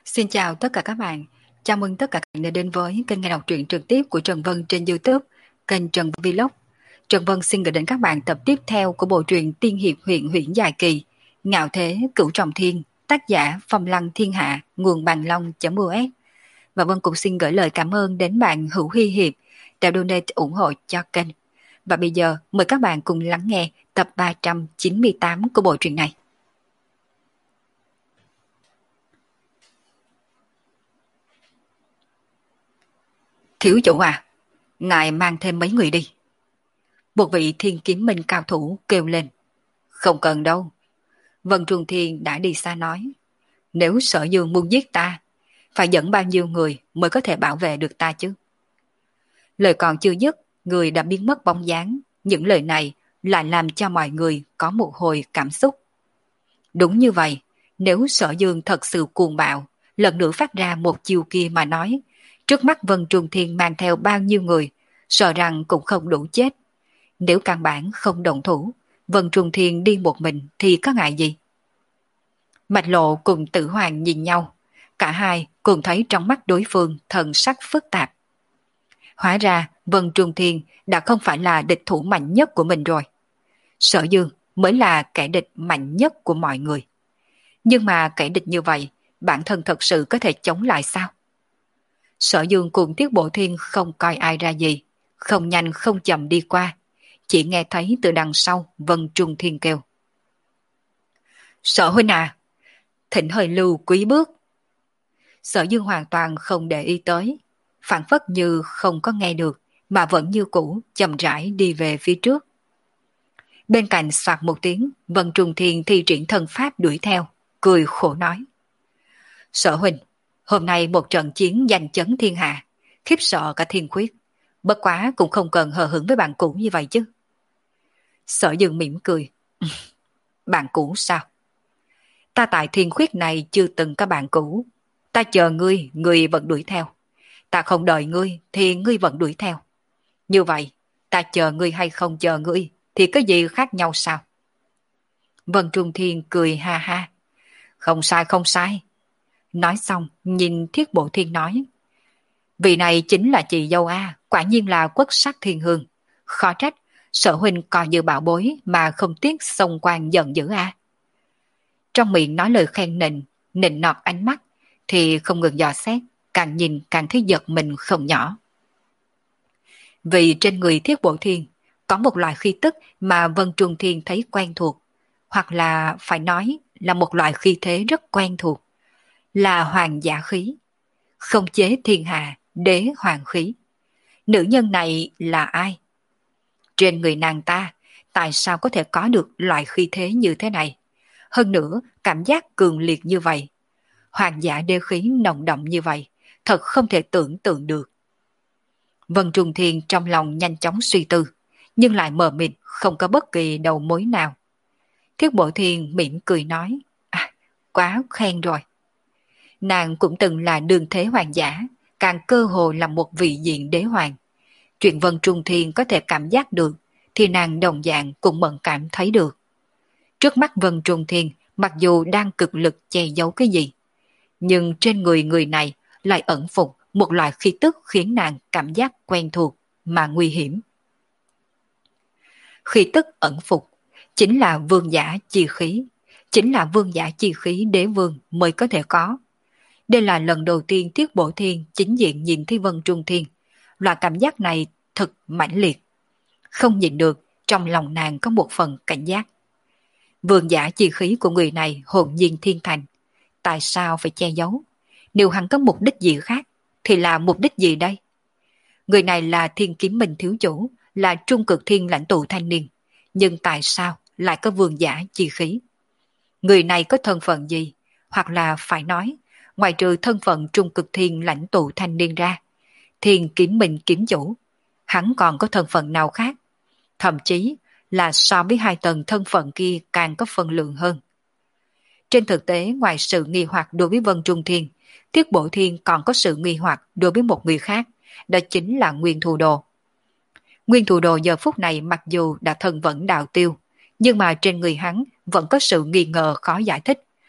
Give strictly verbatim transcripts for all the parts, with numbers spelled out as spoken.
Xin chào tất cả các bạn. Chào mừng tất cả các bạn đã đến với kênh nghe đọc truyện trực tiếp của Trần Vân trên YouTube, kênh Trần Vân Vlog. Trần Vân xin gửi đến các bạn tập tiếp theo của bộ truyện Tiên hiệp huyện huyễn dài kỳ, Ngạo thế cửu trọng thiên, tác giả Phong Lăng Thiên Hạ, nguồn bằng long.us. Và Vân cũng xin gửi lời cảm ơn đến bạn Hữu Hy Hiệp đã donate ủng hộ cho kênh. Và bây giờ mời các bạn cùng lắng nghe tập ba trăm chín mươi tám của bộ truyện này. Thiếu chủ à, ngài mang thêm mấy người đi. Một vị thiên kiếm minh cao thủ kêu lên. Không cần đâu. Vân Trung Thiên đã đi xa nói. Nếu Sở Dương muốn giết ta, phải dẫn bao nhiêu người mới có thể bảo vệ được ta chứ? Lời còn chưa dứt, người đã biến mất bóng dáng. Những lời này lại làm cho mọi người có một hồi cảm xúc. Đúng như vậy, nếu Sở Dương thật sự cuồng bạo, lần nữa phát ra một chiêu kia mà nói, trước mắt Vân Trung Thiên mang theo bao nhiêu người, sợ rằng cũng không đủ chết. Nếu căn bản không động thủ, Vân Trung Thiên đi một mình thì có ngại gì? Mạch Lộ cùng Tử Hoàng nhìn nhau, cả hai cùng thấy trong mắt đối phương thần sắc phức tạp. Hóa ra Vân Trung Thiên đã không phải là địch thủ mạnh nhất của mình rồi. Sở Dương mới là kẻ địch mạnh nhất của mọi người. Nhưng mà kẻ địch như vậy, bản thân thật sự có thể chống lại sao? Sở Dương cùng Tiết Bộ Thiên không coi ai ra gì, không nhanh không chậm đi qua, chỉ nghe thấy từ đằng sau Vân Trung Thiên kêu. Sở huynh à, thỉnh hơi lưu quý bước. Sở Dương hoàn toàn không để ý tới, phản phất như không có nghe được, mà vẫn như cũ chậm rãi đi về phía trước. Bên cạnh soạt một tiếng, Vân Trung Thiên thi triển thân pháp đuổi theo, cười khổ nói. Sở huynh, hôm nay một trận chiến giành chấn thiên hạ, khiếp sợ cả thiên khuyết, bất quá cũng không cần hờ hững với bạn cũ như vậy chứ. Sở Dương mỉm cười. Bạn cũ sao? Ta tại thiên khuyết này chưa từng có bạn cũ. Ta chờ ngươi, ngươi vẫn đuổi theo. Ta không đợi ngươi, thì ngươi vẫn đuổi theo. Như vậy, ta chờ ngươi hay không chờ ngươi, thì có gì khác nhau sao? Vân Trung Thiên cười ha ha. Không sai không sai. Nói xong, nhìn Thiết Bộ Thiên nói. Vị này chính là chị dâu A, quả nhiên là quốc sắc thiên hương. Khó trách, Sở huynh coi như bảo bối mà không tiếc xông quan giận dữ A. Trong miệng nói lời khen nịnh, nịnh nọt ánh mắt, thì không ngừng dò xét, càng nhìn càng thấy giật mình không nhỏ. Vì trên người Thiết Bộ Thiên có một loại khí tức mà Vân Trung Thiên thấy quen thuộc, hoặc là phải nói là một loại khí thế rất quen thuộc, là hoàng giả khí, không chế thiên hạ, đế hoàng khí. Nữ nhân này là ai? Trên người nàng ta, tại sao có thể có được loại khí thế như thế này? Hơn nữa, cảm giác cường liệt như vậy. Hoàng giả đế khí nồng đậm như vậy, thật không thể tưởng tượng được. Vân Trung Thiên trong lòng nhanh chóng suy tư, nhưng lại mờ mịt, không có bất kỳ đầu mối nào. Thiết Bộ Thiên mỉm cười nói, à, quá khen rồi. Nàng cũng từng là đường thế hoàng giả, càng cơ hồ là một vị diện đế hoàng. Chuyện Vân Trung Thiên có thể cảm giác được, thì nàng đồng dạng cũng mẫn cảm thấy được. Trước mắt Vân Trung Thiên, mặc dù đang cực lực che giấu cái gì, nhưng trên người người này lại ẩn phục một loại khí tức khiến nàng cảm giác quen thuộc mà nguy hiểm. Khí tức ẩn phục chính là vương giả chi khí, chính là vương giả chi khí đế vương mới có thể có. Đây là lần đầu tiên Tiết Bộ Thiên chính diện nhìn thấy Vân Trung Thiên, loại cảm giác này thật mãnh liệt. Không nhìn được, trong lòng nàng có một phần cảnh giác. Vương giả chi khí của người này hồn nhiên thiên thành, tại sao phải che giấu? Nếu hắn có mục đích gì khác, thì là mục đích gì đây? Người này là Thiên Kiếm Minh thiếu chủ, là trung cực thiên lãnh tụ thanh niên, nhưng tại sao lại có vương giả chi khí? Người này có thân phận gì? Hoặc là phải nói, ngoài trừ thân phận trung cực thiên lãnh tụ thanh niên ra, Thiên Kiếm Minh kiếm chủ, hắn còn có thân phận nào khác? Thậm chí là so với hai tầng thân phận kia càng có phần lượng hơn. Trên thực tế, ngoài sự nghi hoặc đối với Vân Trung Thiên, Tiết Bộ Thiên còn có sự nghi hoặc đối với một người khác, đó chính là Nguyên Thù Đồ. Nguyên Thù Đồ giờ phút này mặc dù đã thân vẫn đạo tiêu, nhưng mà trên người hắn vẫn có sự nghi ngờ khó giải thích.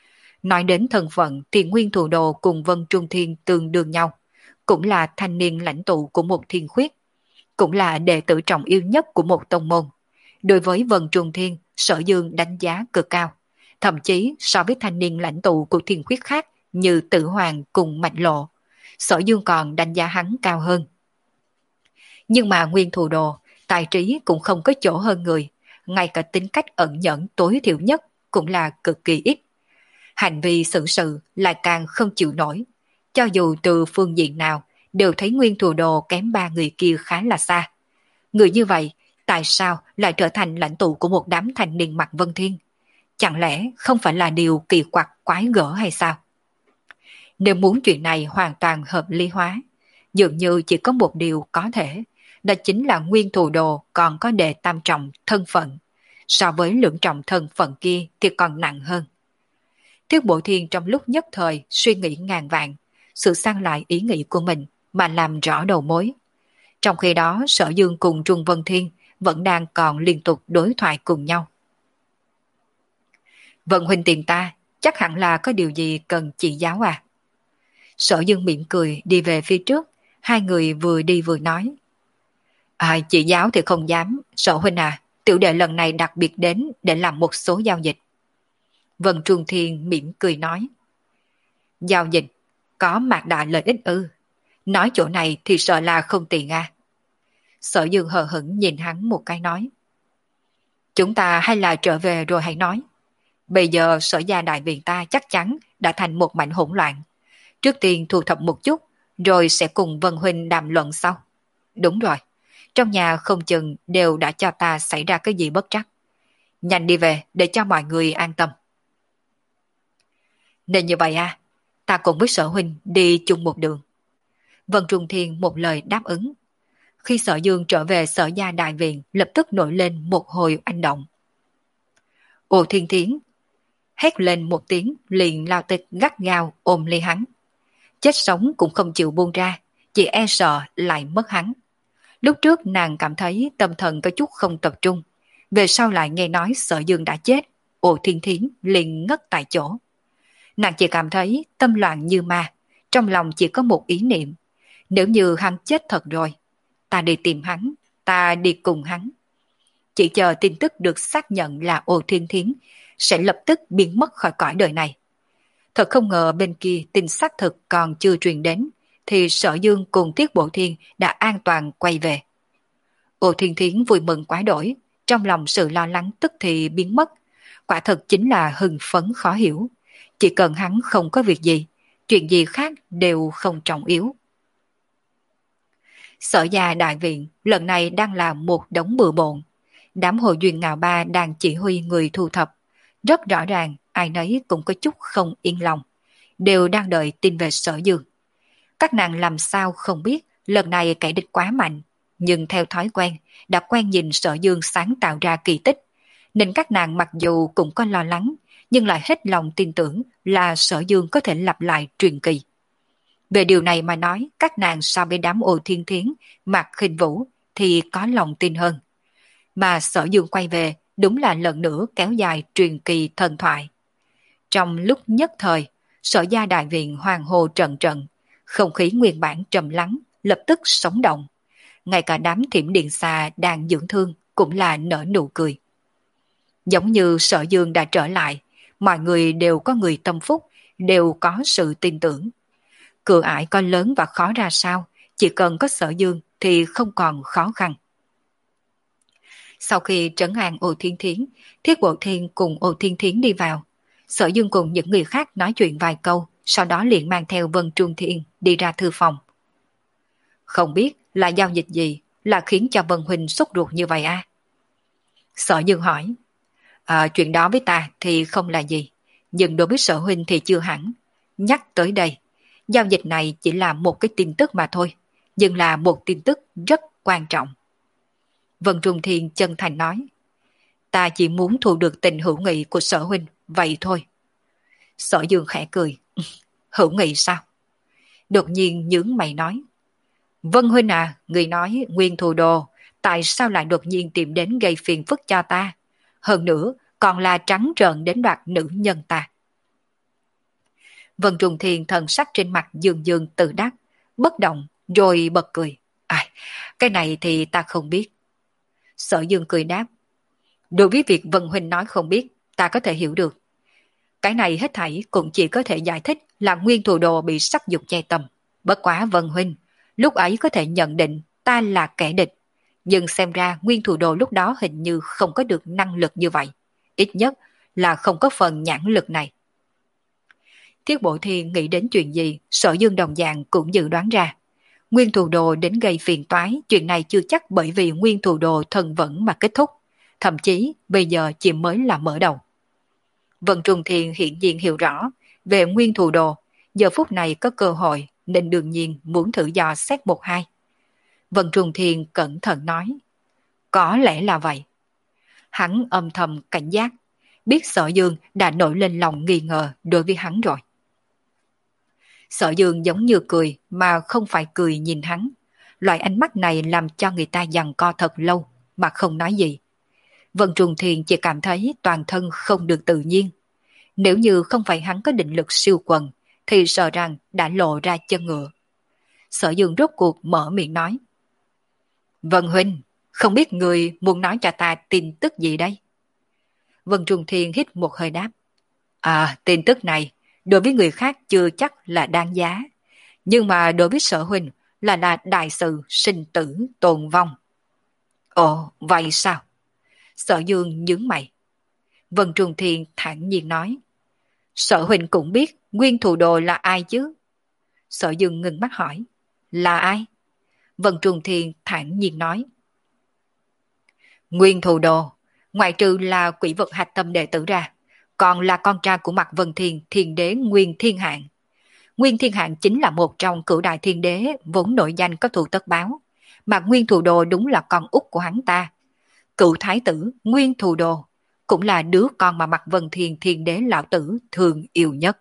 Nói đến thân phận thì Nguyên Thù Đồ cùng Vân Trung Thiên tương đương nhau, cũng là thanh niên lãnh tụ của một thiên khuyết, cũng là đệ tử trọng yêu nhất của một tông môn. Đối với Vân Trung Thiên, Sở Dương đánh giá cực cao, thậm chí so với thanh niên lãnh tụ của thiên khuyết khác như Tử Hoàng cùng Mạch Lộ, Sở Dương còn đánh giá hắn cao hơn. Nhưng mà Nguyên Thù Đồ, tài trí cũng không có chỗ hơn người, ngay cả tính cách ẩn nhẫn tối thiểu nhất cũng là cực kỳ ít. Hành vi xử sự lại càng không chịu nổi, cho dù từ phương diện nào đều thấy Nguyên Thù Đồ kém ba người kia khá là xa. Người như vậy, tại sao lại trở thành lãnh tụ của một đám thanh niên Mạc Vân Thiên? Chẳng lẽ không phải là điều kỳ quặc quái gở hay sao? Nếu muốn chuyện này hoàn toàn hợp lý hóa, dường như chỉ có một điều có thể, đó chính là Nguyên Thù Đồ còn có đệ tam trọng thân phận, so với lưỡng trọng thân phận kia thì còn nặng hơn. Thiết Bộ Thiên trong lúc nhất thời suy nghĩ ngàn vạn, sự sang lại ý nghĩ của mình mà làm rõ đầu mối. Trong khi đó Sở Dương cùng Trung Vân Thiên vẫn đang còn liên tục đối thoại cùng nhau. Vận huynh tìm ta, chắc hẳn là có điều gì cần chỉ giáo à? Sở Dương mỉm cười đi về phía trước, hai người vừa đi vừa nói. À, chỉ giáo thì không dám, Sở huynh à, tiểu đệ lần này đặc biệt đến để làm một số giao dịch. Vân Trung Thiên mỉm cười nói. Giao dịch, có mạc đại lợi ích ư? Nói chỗ này thì sợ là không tiện à? Sở Dương hờ hững nhìn hắn một cái nói. Chúng ta hay là trở về rồi hãy nói. Bây giờ Sở gia đại viện ta chắc chắn đã thành một mảnh hỗn loạn. Trước tiên thu thập một chút, rồi sẽ cùng Vân huynh đàm luận sau. Đúng rồi, trong nhà không chừng đều đã cho ta xảy ra cái gì bất trắc. Nhanh đi về để cho mọi người an tâm. Nên như vậy à, ta cùng với Sở huynh đi chung một đường. Vân Trung Thiên một lời đáp ứng. Khi Sở Dương trở về Sở gia đại viện, lập tức nổi lên một hồi anh động. Ô Thiên Thiến hét lên một tiếng, liền lao tịch gắt gao ôm lấy hắn. Chết sống cũng không chịu buông ra, chỉ e sợ lại mất hắn. Lúc trước nàng cảm thấy tâm thần có chút không tập trung, về sau lại nghe nói Sở Dương đã chết, Ô Thiên Thiến liền ngất tại chỗ. Nàng chỉ cảm thấy tâm loạn như ma, trong lòng chỉ có một ý niệm, nếu như hắn chết thật rồi, ta đi tìm hắn, ta đi cùng hắn. Chỉ chờ tin tức được xác nhận là Ô Thiên Thiến sẽ lập tức biến mất khỏi cõi đời này. Thật không ngờ bên kia tin xác thực còn chưa truyền đến, thì Sở Dương cùng Tiết Bộ Thiên đã an toàn quay về. Ô Thiên Thiến vui mừng quá đổi, trong lòng sự lo lắng tức thì biến mất, quả thật chính là hưng phấn khó hiểu. Chỉ cần hắn không có việc gì, chuyện gì khác đều không trọng yếu. Sở gia đại viện lần này đang là một đống bừa bộn. Đám Hồ Duyên Ngạo Ba đang chỉ huy người thu thập. Rất rõ ràng ai nấy cũng có chút không yên lòng, đều đang đợi tin về Sở Dương. Các nàng làm sao không biết lần này kẻ địch quá mạnh, nhưng theo thói quen đã quen nhìn Sở Dương sáng tạo ra kỳ tích, nên các nàng mặc dù cũng có lo lắng, nhưng lại hết lòng tin tưởng là Sở Dương có thể lặp lại truyền kỳ. Về điều này mà nói, các nàng so với đám Ô Thiên Thiến, Mạc Khinh Vũ thì có lòng tin hơn. Mà Sở Dương quay về đúng là lần nữa kéo dài truyền kỳ thần thoại. Trong lúc nhất thời, Sở gia đại viện hoàng hồ trận trận, không khí nguyên bản trầm lắng, lập tức sống động. Ngay cả đám Thiểm Điện Xà đang dưỡng thương cũng là nở nụ cười. Giống như Sở Dương đã trở lại, mọi người đều có người tâm phúc, đều có sự tin tưởng. Cửa ải có lớn và khó ra sao, chỉ cần có Sở Dương thì không còn khó khăn. Sau khi trấn an Ô Thiên Thiến, Thiết Bộ Thiên cùng Ô Thiên Thiến đi vào. Sở Dương cùng những người khác nói chuyện vài câu, sau đó liền mang theo Vân Trung Thiên đi ra thư phòng. Không biết là giao dịch gì là khiến cho Vân Huynh sốt ruột như vậy à? Sở Dương hỏi. À, chuyện đó với ta thì không là gì, nhưng đối với Sở Huynh thì chưa hẳn. Nhắc tới đây, giao dịch này chỉ là một cái tin tức mà thôi, nhưng là một tin tức rất quan trọng. Vân Trung Thiên chân thành nói. Ta chỉ muốn thu được tình hữu nghị của Sở Huynh, vậy thôi. Sở Dương khẽ cười. Hữu nghị sao? Đột nhiên nhướng mày nói. Vân Huynh à, người nói Nguyên Thù Đồ, tại sao lại đột nhiên tìm đến gây phiền phức cho ta? Hơn nữa, còn là trắng trợn đến đoạt nữ nhân ta. Vân Trung Thiên thần sắc trên mặt dương dương tự đắc, bất động, rồi bật cười. Ai, cái này thì ta không biết. Sở Dương cười đáp. Đối với việc Vân Huynh nói không biết, ta có thể hiểu được. Cái này hết thảy cũng chỉ có thể giải thích là nguyên thủ đồ bị sắc dục che tâm. Bất quá Vân Huynh, lúc ấy có thể nhận định ta là kẻ địch. Nhưng xem ra nguyên thủ đồ lúc đó hình như không có được năng lực như vậy. Ít nhất là không có phần nhãn lực này. Thiết Bộ Thiên nghĩ đến chuyện gì, Sở Dương đồng dạng cũng dự đoán ra. Nguyên thủ đồ đến gây phiền toái, chuyện này chưa chắc bởi vì nguyên thủ đồ thần vẫn mà kết thúc. Thậm chí bây giờ chỉ mới là mở đầu. Vân Trung Thiên hiện nhiên hiểu rõ về nguyên thủ đồ, giờ phút này có cơ hội nên đương nhiên muốn thử dò xét một hai. Vân Trung Thiên cẩn thận nói. Có lẽ là vậy. Hắn âm thầm cảnh giác, biết Sở Dương đã nổi lên lòng nghi ngờ đối với hắn rồi. Sở Dương giống như cười mà không phải cười nhìn hắn. Loại ánh mắt này làm cho người ta giằng co thật lâu mà không nói gì. Vân Trung Thiên chỉ cảm thấy toàn thân không được tự nhiên. Nếu như không phải hắn có định lực siêu quần thì sợ rằng đã lộ ra chân ngựa. Sở Dương rốt cuộc mở miệng nói. Vân Huynh, không biết người muốn nói cho ta tin tức gì đây? Vân Trung Thiên hít một hơi đáp. À, tin tức này đối với người khác chưa chắc là đáng giá. Nhưng mà đối với Sở Huynh là là đại sự sinh tử tồn vong. Ồ, vậy sao? Sở Dương nhướng mày. Vân Trung Thiên thản nhiên nói. Sở Huynh cũng biết nguyên thủ đồ là ai chứ? Sở Dương ngừng mắt hỏi. Là ai? Vân Trung Thiên thản nhiên nói. Nguyên thủ đồ, ngoại trừ là quỷ vật hạch tâm đệ tử ra, còn là con trai của Mạc Vân Thiên, thiên đế Nguyên Thiên Hạng. Nguyên Thiên Hạng chính là một trong cửu đại thiên đế vốn nổi danh có thù tất báo. Mạc Nguyên Thủ Đồ đúng là con út của hắn ta. Cựu thái tử Nguyên Thủ Đồ cũng là đứa con mà Mạc Vân Thiên thiên đế lão tử thường yêu nhất.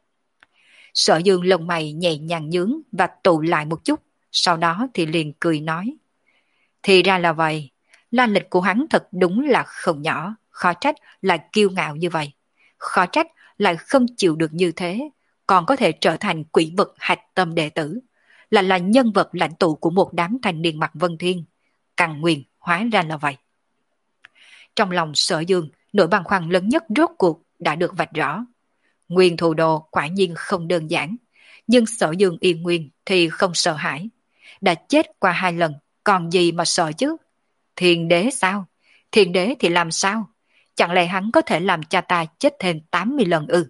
Sở Dương lông mày nhẹ nhàng nhướng và tụ lại một chút, sau đó thì liền cười nói. Thì ra là vậy, la lịch của hắn thật đúng là không nhỏ, khó trách lại kiêu ngạo như vậy. Khó trách lại không chịu được như thế, còn có thể trở thành quỷ vật hạch tâm đệ tử, là là nhân vật lãnh tụ của một đám thanh niên Mạc Vân Thiên. Căn nguyên hóa ra là vậy. Trong lòng Sở Dương, nỗi băn khoăn lớn nhất rốt cuộc đã được vạch rõ. Nguyên thủ đồ quả nhiên không đơn giản, nhưng Sở Dương yên nguyên thì không sợ hãi. Đã chết qua hai lần, còn gì mà sợ chứ? Thiên đế sao? Thiên đế thì làm sao? Chẳng lẽ hắn có thể làm cha ta chết thêm tám mươi lần ư?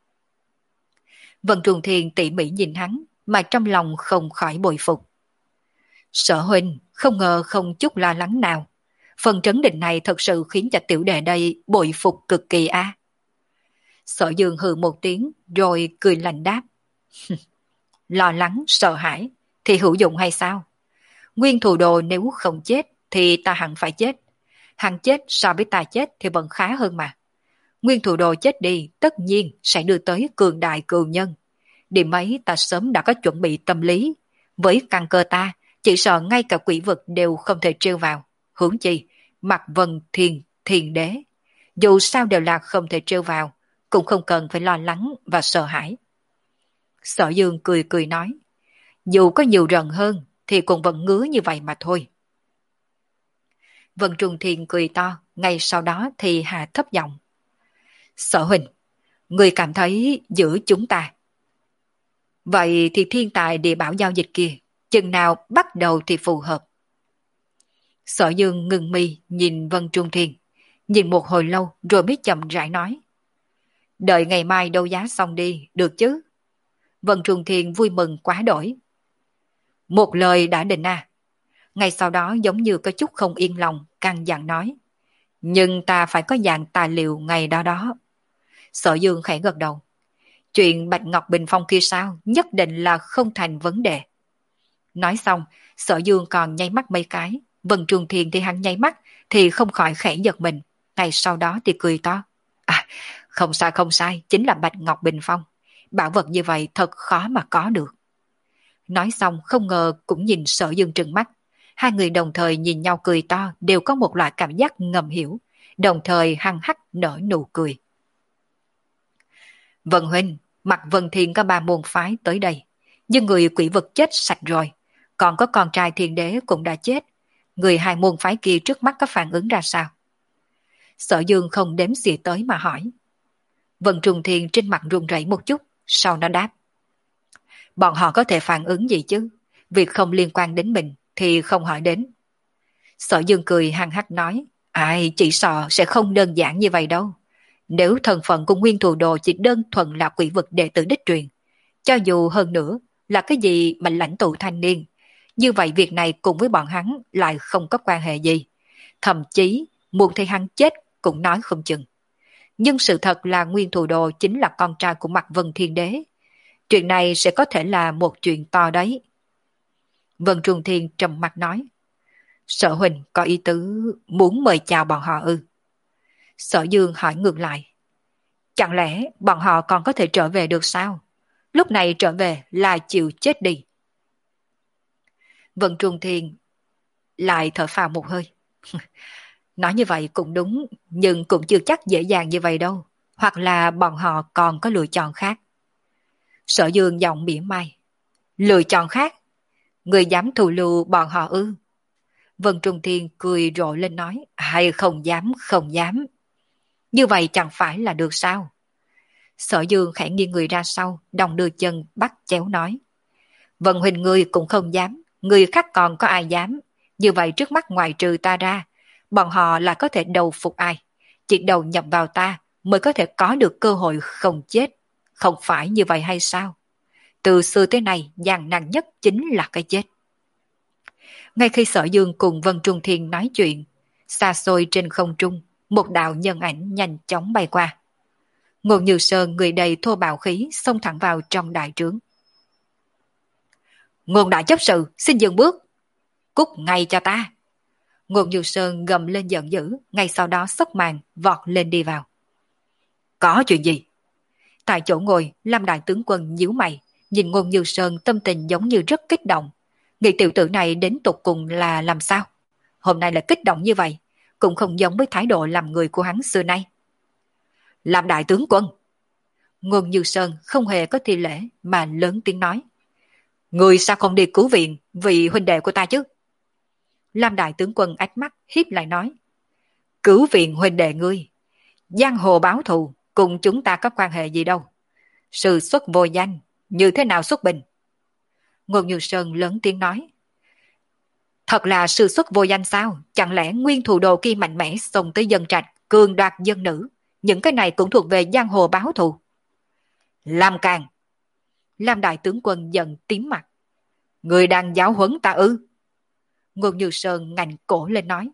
Vân Trung Thiên tỉ mỉ nhìn hắn, mà trong lòng không khỏi bội phục. Sở Huynh không ngờ không chút lo lắng nào. Phần trấn định này thật sự khiến cho tiểu đệ đây bội phục cực kỳ a. À. Sở Dương hừ một tiếng rồi cười lạnh đáp. Lo lắng, sợ hãi thì hữu dụng hay sao? Nguyên thủ đồ nếu không chết thì ta hẳn phải chết. Hắn chết so với ta chết thì vẫn khá hơn mà. Nguyên thủ đồ chết đi tất nhiên sẽ đưa tới cường đại cừu nhân. Điểm ấy ta sớm đã có chuẩn bị tâm lý. Với căn cơ ta, chỉ sợ ngay cả quỷ vật đều không thể trêu vào. Huống chi, Mạc Vân Thiên, Thiên Đế. Dù sao đều là không thể trêu vào, cũng không cần phải lo lắng và sợ hãi. Sở Dương cười cười nói, dù có nhiều rần hơn thì cũng vẫn ngứa như vậy mà thôi. Vân Trung Thiên cười to, ngay sau đó thì hạ thấp giọng. Sở Huỳnh, người cảm thấy giữa chúng ta. Vậy thì thiên tài địa bảo giao dịch kia, chừng nào bắt đầu thì phù hợp. Sở Dương ngừng mi nhìn Vân Trung Thiên, nhìn một hồi lâu rồi mới chậm rãi nói. Đợi ngày mai đấu giá xong đi, được chứ? Vân Trung Thiên vui mừng quá đổi. Một lời đã định à. Ngay sau đó giống như có chút không yên lòng, căng dặn nói. Nhưng ta phải có dạng tài liệu ngày đó đó. Sở Dương khẽ gật đầu. Chuyện Bạch Ngọc Bình Phong kia sao, nhất định là không thành vấn đề. Nói xong, Sở Dương còn nháy mắt mấy cái. Vân Trung Thiên thì hắn nháy mắt thì không khỏi khẽ giật mình. Ngay sau đó thì cười to. À, không sai không sai, chính là Bạch Ngọc Bình Phong. Bảo vật như vậy thật khó mà có được. Nói xong không ngờ cũng nhìn Sở Dương trừng mắt. Hai người đồng thời nhìn nhau cười to, đều có một loại cảm giác ngầm hiểu, đồng thời hăng hắc nở nụ cười. Vân Huynh, Mạc Vân Thiên có ba môn phái tới đây, nhưng người quỷ vực chết sạch rồi, còn có con trai thiên đế cũng đã chết. Người hai môn phái kia trước mắt có phản ứng ra sao? Sở Dương không đếm xỉa tới mà hỏi. Vân Trung Thiên trên mặt run rẩy một chút, sau nó đáp. Bọn họ có thể phản ứng gì chứ? Việc không liên quan đến mình thì không hỏi đến. Sở Dương cười hăng hắc nói. Ai, chỉ sợ sẽ không đơn giản như vậy đâu. Nếu thân phận của Nguyên Thù Đồ chỉ đơn thuần là quỷ vực đệ tử đích truyền, cho dù hơn nữa là cái gì mà lãnh tụ thanh niên, như vậy việc này cùng với bọn hắn lại không có quan hệ gì. Thậm chí muốn thấy hắn chết cũng nói không chừng. Nhưng sự thật là Nguyên Thù Đồ chính là con trai của Mạc Vân Thiên Đế. Chuyện này sẽ có thể là một chuyện to đấy. Vân Trung Thiên trầm mặt nói. Sở huynh có ý tứ muốn mời chào bọn họ ư? Sở Dương hỏi ngược lại. Chẳng lẽ bọn họ còn có thể trở về được sao? Lúc này trở về là chịu chết đi. Vân Trung Thiên lại thở phào một hơi. Nói như vậy cũng đúng, nhưng cũng chưa chắc dễ dàng như vậy đâu. Hoặc là bọn họ còn có lựa chọn khác. Sở Dương giọng mỉa mai. Lựa chọn khác? Người dám thù lưu bọn họ ư? Vân Trung Thiên cười rộ lên nói. Hay không dám, không dám. Như vậy chẳng phải là được sao? Sở Dương khẽ nghiêng người ra sau, đồng đưa chân bắt chéo nói. Vân huynh ngươi cũng không dám, người khác còn có ai dám. Như vậy trước mắt ngoài trừ ta ra, bọn họ là có thể đầu phục ai. Chỉ đầu nhập vào ta mới có thể có được cơ hội không chết. Không phải như vậy hay sao? Từ xưa tới nay, gian nan nhất chính là cái chết. Ngay khi Sở Dương cùng Vân Trung Thiên nói chuyện, xa xôi trên không trung, một đạo nhân ảnh nhanh chóng bay qua. Ngô Như Sơn người đầy thô bạo khí xông thẳng vào trong đại trướng. Ngôn đại chấp sự, xin dừng bước. Cút ngay cho ta. Ngô Như Sơn gầm lên giận dữ, ngay sau đó xốc màn, vọt lên đi vào. Có chuyện gì? Tại chỗ ngồi, Lam đại tướng quân nhíu mày, nhìn Ngô Như Sơn tâm tình giống như rất kích động. Nghĩ tiểu tử này đến tột cùng là làm sao? Hôm nay là kích động như vậy, cũng không giống với thái độ làm người của hắn xưa nay. Lam đại tướng quân. Ngô Như Sơn không hề có thi lễ mà lớn tiếng nói. Người sao không đi cứu viện vì huynh đệ của ta chứ? Lam đại tướng quân ánh mắt hiếp lại nói. Cứu viện huynh đệ ngươi. Giang hồ báo thù cùng chúng ta có quan hệ gì đâu. Sự xuất vô danh, như thế nào xuất bình? Ngô Như Sơn lớn tiếng nói. Thật là sự xuất vô danh sao? Chẳng lẽ Nguyên Thù Đồ kia mạnh mẽ xông tới dân trạch, cường đoạt dân nữ? Những cái này cũng thuộc về giang hồ báo thù. Lam Càng. Lam đại tướng quân giận tím mặt. Người đang giáo huấn ta ư? Ngô Như Sơn ngạnh cổ lên nói.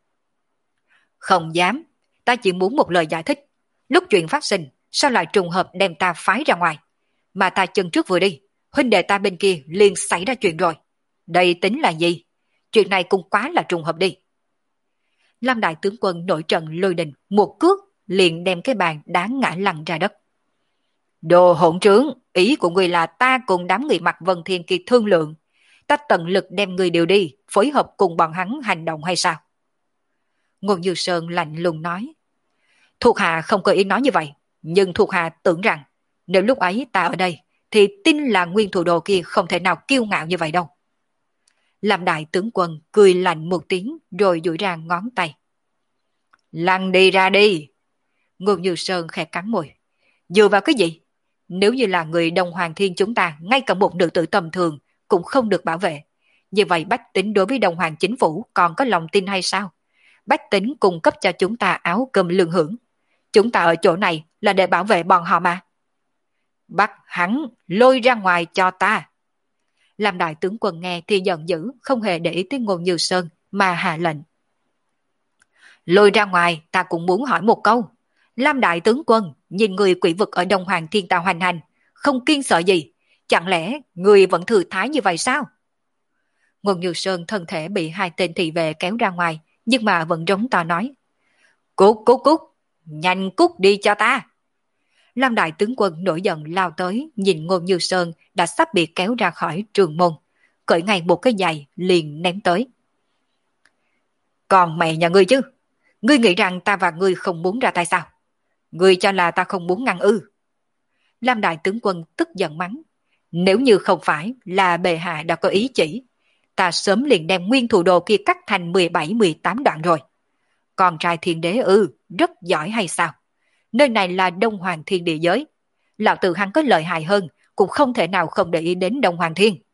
Không dám, ta chỉ muốn một lời giải thích. Lúc chuyện phát sinh, sao lại trùng hợp đem ta phái ra ngoài? Mà ta chân trước vừa đi, huynh đệ ta bên kia liền xảy ra chuyện rồi. Đây tính là gì? Chuyện này cũng quá là trùng hợp đi. Lam đại tướng quân nổi trận lôi đình, một cước liền đem cái bàn đá ngã lăn ra đất. Đồ hỗn trướng, ý của người là ta cùng đám người Mạc Vân Thiên kia thương lượng. Ta tận lực đem người điều đi, phối hợp cùng bọn hắn hành động hay sao? Ngô Như Sơn lạnh lùng nói. Thuộc hạ không có ý nói như vậy, nhưng thuộc hạ tưởng rằng nếu lúc ấy ta ở đây, thì tin là Nguyên Thù Đồ kia không thể nào kiêu ngạo như vậy đâu. Làm đại tướng quân cười lạnh một tiếng rồi duỗi ra ngón tay. Lăn đi ra đi. Ngô Như Sơn khẽ cắn môi. Dựa vào cái gì? Nếu như là người Đông Hoàng Thiên chúng ta, ngay cả một nữ tử tầm thường cũng không được bảo vệ. Như vậy bách tính đối với Đông Hoàng chính phủ còn có lòng tin hay sao? Bách tính cung cấp cho chúng ta áo cơm lương hưởng. Chúng ta ở chỗ này là để bảo vệ bọn họ mà. Bắt hắn lôi ra ngoài cho ta. Làm đại tướng quân nghe thì giận dữ, không hề để ý tới Ngô Như Sơn mà hạ lệnh. Lôi ra ngoài, ta cũng muốn hỏi một câu. Lam đại tướng quân, nhìn người quỷ vực ở Đông Hoàng Thiên ta hoành hành, không kiên sợ gì. Chẳng lẽ người vẫn thừa thái như vậy sao? Ngô Như Sơn thân thể bị hai tên thị vệ kéo ra ngoài, nhưng mà vẫn rống to nói. Cút cút cút, nhanh cút đi cho ta. Lam đại tướng quân nổi giận lao tới, nhìn Ngô Như Sơn đã sắp bị kéo ra khỏi trường môn, cởi ngay một cái giày liền ném tới. Còn mẹ nhà ngươi chứ, ngươi nghĩ rằng ta và ngươi không muốn ra tay sao? Ngươi cho là ta không muốn ngăn ư? Lam đại tướng quân tức giận mắng. Nếu như không phải là bệ hạ đã có ý chỉ, ta sớm liền đem nguyên thủ đồ kia cắt thành mười bảy mười tám đoạn rồi. Con trai thiên đế ư, rất giỏi hay sao? Nơi này là Đông Hoàng Thiên địa giới. Lão tử hắn có lợi hại hơn, cũng không thể nào không để ý đến Đông Hoàng Thiên.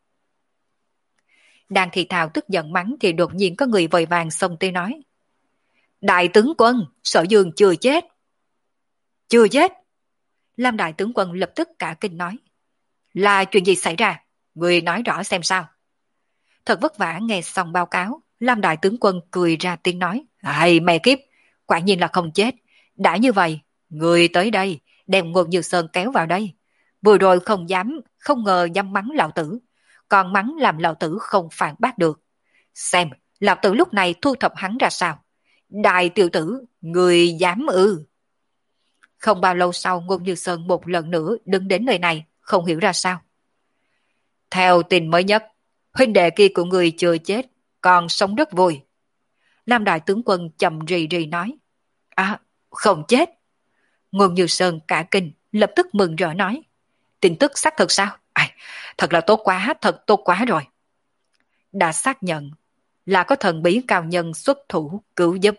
Đang thì thào tức giận mắng thì đột nhiên có người vội vàng xông tới nói. Đại tướng quân, Sở Dương chưa chết. Chưa chết? Lam đại tướng quân lập tức cả kinh nói. Là chuyện gì xảy ra? Người nói rõ xem sao. Thật vất vả nghe xong báo cáo, Lam đại tướng quân cười ra tiếng nói. Hay mẹ kiếp, quả nhiên là không chết. Đã như vậy, người tới đây, đem Ngôn Như Sơn kéo vào đây. Vừa rồi không dám, không ngờ dám mắng lão tử. Còn mắng làm lão tử không phản bác được. Xem, lão tử lúc này thu thập hắn ra sao. Đại tiểu tử, người dám ư. Không bao lâu sau Ngôn Như Sơn một lần nữa đứng đến nơi này, không hiểu ra sao. Theo tin mới nhất, huynh đệ kia của người chưa chết, còn sống rất vui. Lam đại tướng quân chậm rì rì nói. À, không chết. Ngôn Như Sơn cả kinh, lập tức mừng rỡ nói. Tin tức xác thực sao? À, thật là tốt quá, thật tốt quá rồi. Đã xác nhận là có thần bí cao nhân xuất thủ cứu giúp.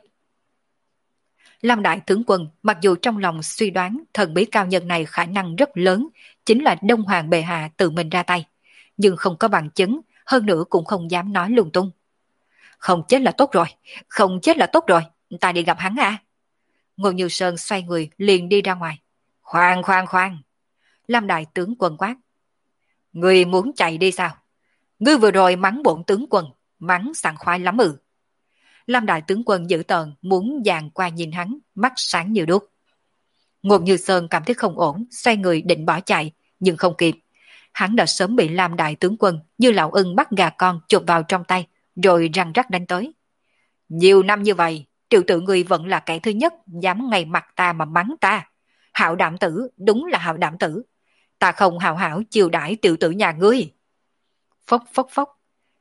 Lam đại tướng quân mặc dù trong lòng suy đoán thần bí cao nhân này khả năng rất lớn, chính là Đông Hoàng bệ hạ tự mình ra tay, nhưng không có bằng chứng, hơn nữa cũng không dám nói lung tung. Không chết là tốt rồi, không chết là tốt rồi, ta đi gặp hắn à. Ngô Như Sơn xoay người liền đi ra ngoài. Khoan khoan khoan. Lam đại tướng quân quát. Ngươi muốn chạy đi sao? Ngươi vừa rồi mắng bổn tướng quân, mắng sảng khoái lắm ư. Lam đại tướng quân dữ tợn muốn dàn qua nhìn hắn, mắt sáng như đuốc. Ngô Như Sơn cảm thấy không ổn, xoay người định bỏ chạy, nhưng không kịp. Hắn đã sớm bị Lam đại tướng quân như lão ưng bắt gà con chụp vào trong tay, rồi răng rắc đánh tới. Nhiều năm như vậy, tiểu tử ngươi vẫn là kẻ thứ nhất dám ngay mặt ta mà mắng ta. Hạo đảm tử, đúng là hạo đảm tử. Ta không hào hảo chiều đãi tiểu tử nhà ngươi. Phốc phốc phốc.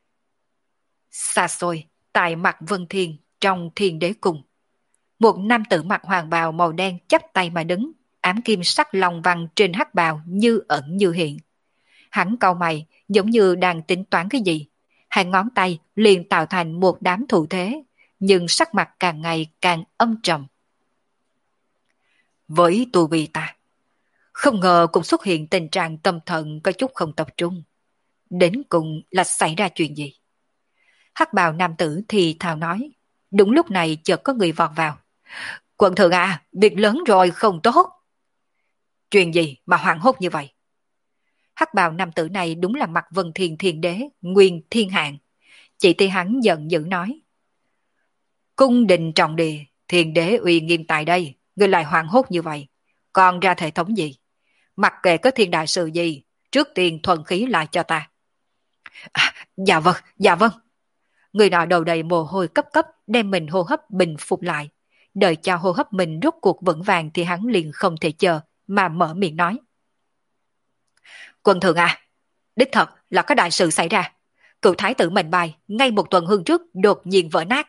Xa xôi, tại mặt Vân Thiên, trong Thiên Đế Cung. Một nam tử mặc hoàng bào màu đen chắp tay mà đứng, ám kim sắc lòng vằn trên hắc bào như ẩn như hiện. Hắn cau mày, giống như đang tính toán cái gì. Hai ngón tay liền tạo thành một đám thủ thế, nhưng sắc mặt càng ngày càng âm trầm. Với tu vi ta, không ngờ cũng xuất hiện tình trạng tâm thần có chút không tập trung. Đến cùng là xảy ra chuyện gì? Hắc bào nam tử thì thào nói. Đúng lúc này chợt có người vọt vào. Quận thượng à, việc lớn rồi không tốt. Chuyện gì mà hoảng hốt như vậy? Hắc bào nam tử này đúng là mặt Vân Thiên Thiên Đế, Nguyên Thiên Hạng. Chị Ti hắn giận dữ nói. Cung đình trọng địa, Thiên Đế uy nghiêm tại đây, ngươi lại hoảng hốt như vậy. Còn ra thể thống gì? Mặc kệ có thiên đại sự gì, trước tiên thuần khí lại cho ta. À, dạ vâng, dạ vâng. Người nọ đầu đầy mồ hôi cấp cấp đem mình hô hấp bình phục lại. Đợi cho hô hấp mình rút cuộc vững vàng thì hắn liền không thể chờ mà mở miệng nói. Quân thượng à, đích thật là có đại sự xảy ra. Cựu thái tử mệnh bài ngay một tuần hương trước đột nhiên vỡ nát.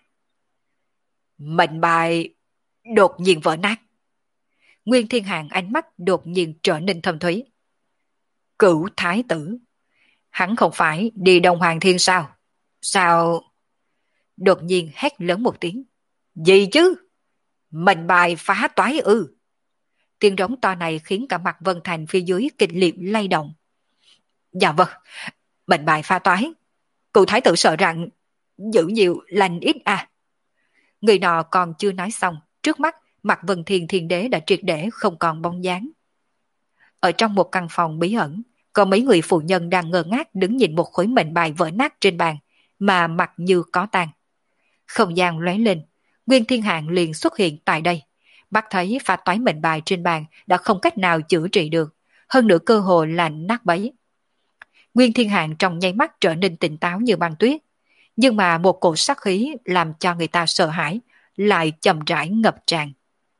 Mệnh bài đột nhiên vỡ nát. Nguyên Thiên Hạng ánh mắt đột nhiên trở nên thâm thúy. Cựu thái tử, hắn không phải đi Đông Hoàng Thiên sao? Sao? Đột nhiên hét lớn một tiếng. Gì chứ? Mệnh bài phá toái ư? Tiếng rống to này khiến cả mặt Vân Thành phía dưới kịch liệt lay động. Dạ vâng, mệnh bài phá toái. Cựu thái tử sợ rằng giữ nhiều lành ít à. Người nọ còn chưa nói xong, trước mắt mặt Vân Thiên Thiên Đế đã triệt để không còn bóng dáng. Ở trong một căn phòng bí ẩn, có mấy người phụ nhân đang ngơ ngác đứng nhìn một khối mệnh bài vỡ nát trên bàn, mà mặt như có tàn. Không gian lóe lên, Nguyên Thiên Hạng liền xuất hiện tại đây. Bác thấy pha toái mệnh bài trên bàn đã không cách nào chữa trị được, hơn nữa cơ hồ là nát bấy. Nguyên Thiên Hạng trong nháy mắt trở nên tỉnh táo như băng tuyết, nhưng mà một cổ sát khí làm cho người ta sợ hãi, lại chậm rãi ngập tràn.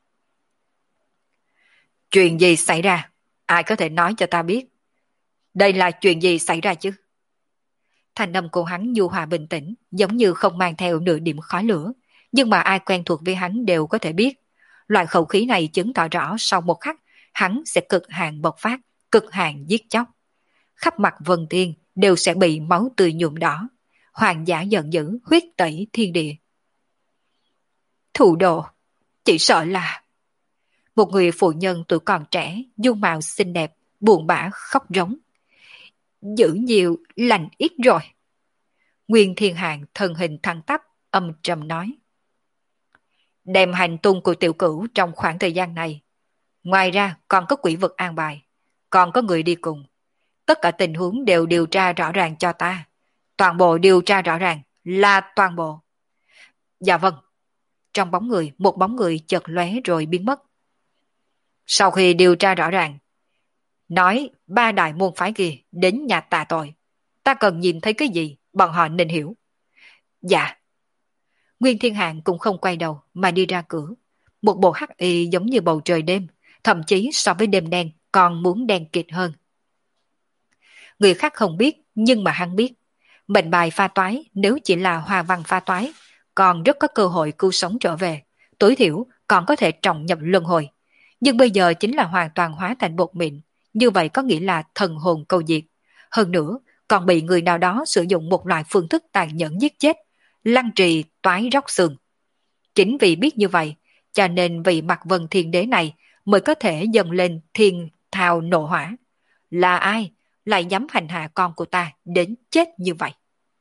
Chuyện gì xảy ra? Ai có thể nói cho ta biết? Đây là chuyện gì xảy ra chứ? Thanh âm của hắn nhu hòa bình tĩnh, giống như không mang theo nửa điểm khói lửa, nhưng mà ai quen thuộc với hắn đều có thể biết. Loại khẩu khí này chứng tỏ rõ sau một khắc, hắn sẽ cực hạn bộc phát, cực hạn giết chóc. Khắp mặt Vân Thiên đều sẽ bị máu tươi nhuộm đỏ. Hoàng giả giận dữ, huyết tẩy thiên địa. Thủ đồ, chỉ sợ là... Một người phụ nhân tuổi còn trẻ, dung mạo xinh đẹp, buồn bã khóc rống. Giữ nhiều, lành ít rồi. Nguyên Thiên Hạng thân hình thẳng tắp, âm trầm nói. Đem hành tung của tiểu cửu trong khoảng thời gian này. Ngoài ra còn có quỷ vực an bài, còn có người đi cùng. Tất cả tình huống đều điều tra rõ ràng cho ta. Toàn bộ điều tra rõ ràng, là toàn bộ. Dạ vâng. Trong bóng người, một bóng người chợt lóe rồi biến mất. Sau khi điều tra rõ ràng, nói ba đại môn phái kia đến nhà tạ tội. Ta cần nhìn thấy cái gì, bọn họ nên hiểu. Dạ. Nguyên Thiên Hạng cũng không quay đầu mà đi ra cửa. Một bộ hắc y giống như bầu trời đêm, thậm chí so với đêm đen còn muốn đen kịt hơn. Người khác không biết, nhưng mà hắn biết. Mệnh bài pha toái nếu chỉ là hoa văn pha toái, còn rất có cơ hội cứu sống trở về. Tối thiểu còn có thể trọng nhập luân hồi. Nhưng bây giờ chính là hoàn toàn hóa thành bột mịn. Như vậy có nghĩa là thần hồn câu diệt. Hơn nữa, còn bị người nào đó sử dụng một loại phương thức tàn nhẫn giết chết, lăng trì toái róc xương. Chính vì biết như vậy, cho nên vị Mặc Vân Thiên Đế này mới có thể dâng lên thiên thao nộ hỏa. Là ai lại dám hành hạ con của ta đến chết như vậy?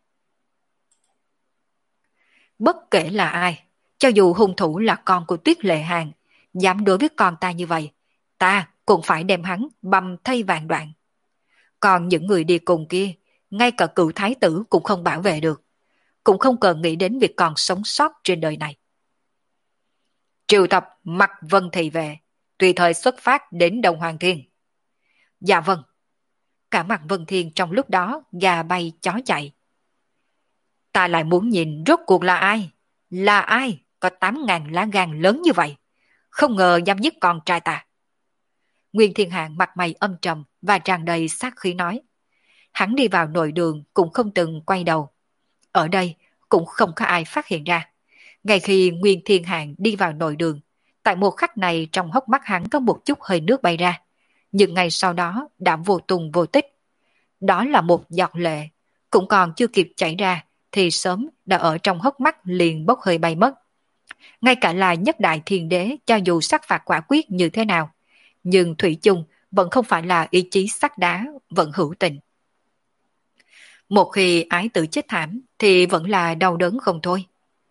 Bất kể là ai, cho dù hung thủ là con của Tuyết Lệ Hàn, dám đối với con ta như vậy, ta cũng phải đem hắn băm thây vạn đoạn. Còn những người đi cùng kia, ngay cả cựu thái tử cũng không bảo vệ được, cũng không cần nghĩ đến việc còn sống sót trên đời này. Triệu tập Mặc Vân Thị về, tùy thời xuất phát đến Đông Hoàng Thiên. Dạ vâng. Cả Mặc Vân Thiên trong lúc đó gà bay chó chạy. Ta lại muốn nhìn rốt cuộc là ai? Là ai có tám ngàn lá gan lớn như vậy? Không ngờ dám giết con trai ta. Nguyên Thiên Hạng mặt mày âm trầm và tràn đầy sát khí nói. Hắn đi vào nội đường cũng không từng quay đầu. Ở đây cũng không có ai phát hiện ra. Ngay khi Nguyên Thiên Hạng đi vào nội đường, tại một khắc này trong hốc mắt hắn có một chút hơi nước bay ra. Nhưng ngay sau đó đã vô tung vô tích. Đó là một giọt lệ, cũng còn chưa kịp chảy ra thì sớm đã ở trong hốc mắt liền bốc hơi bay mất. Ngay cả là nhất đại thiên đế cho dù sắc phạt quả quyết như thế nào, nhưng thủy chung vẫn không phải là ý chí sắt đá, vẫn hữu tình. Một khi ái tử chết thảm thì vẫn là đau đớn không thôi.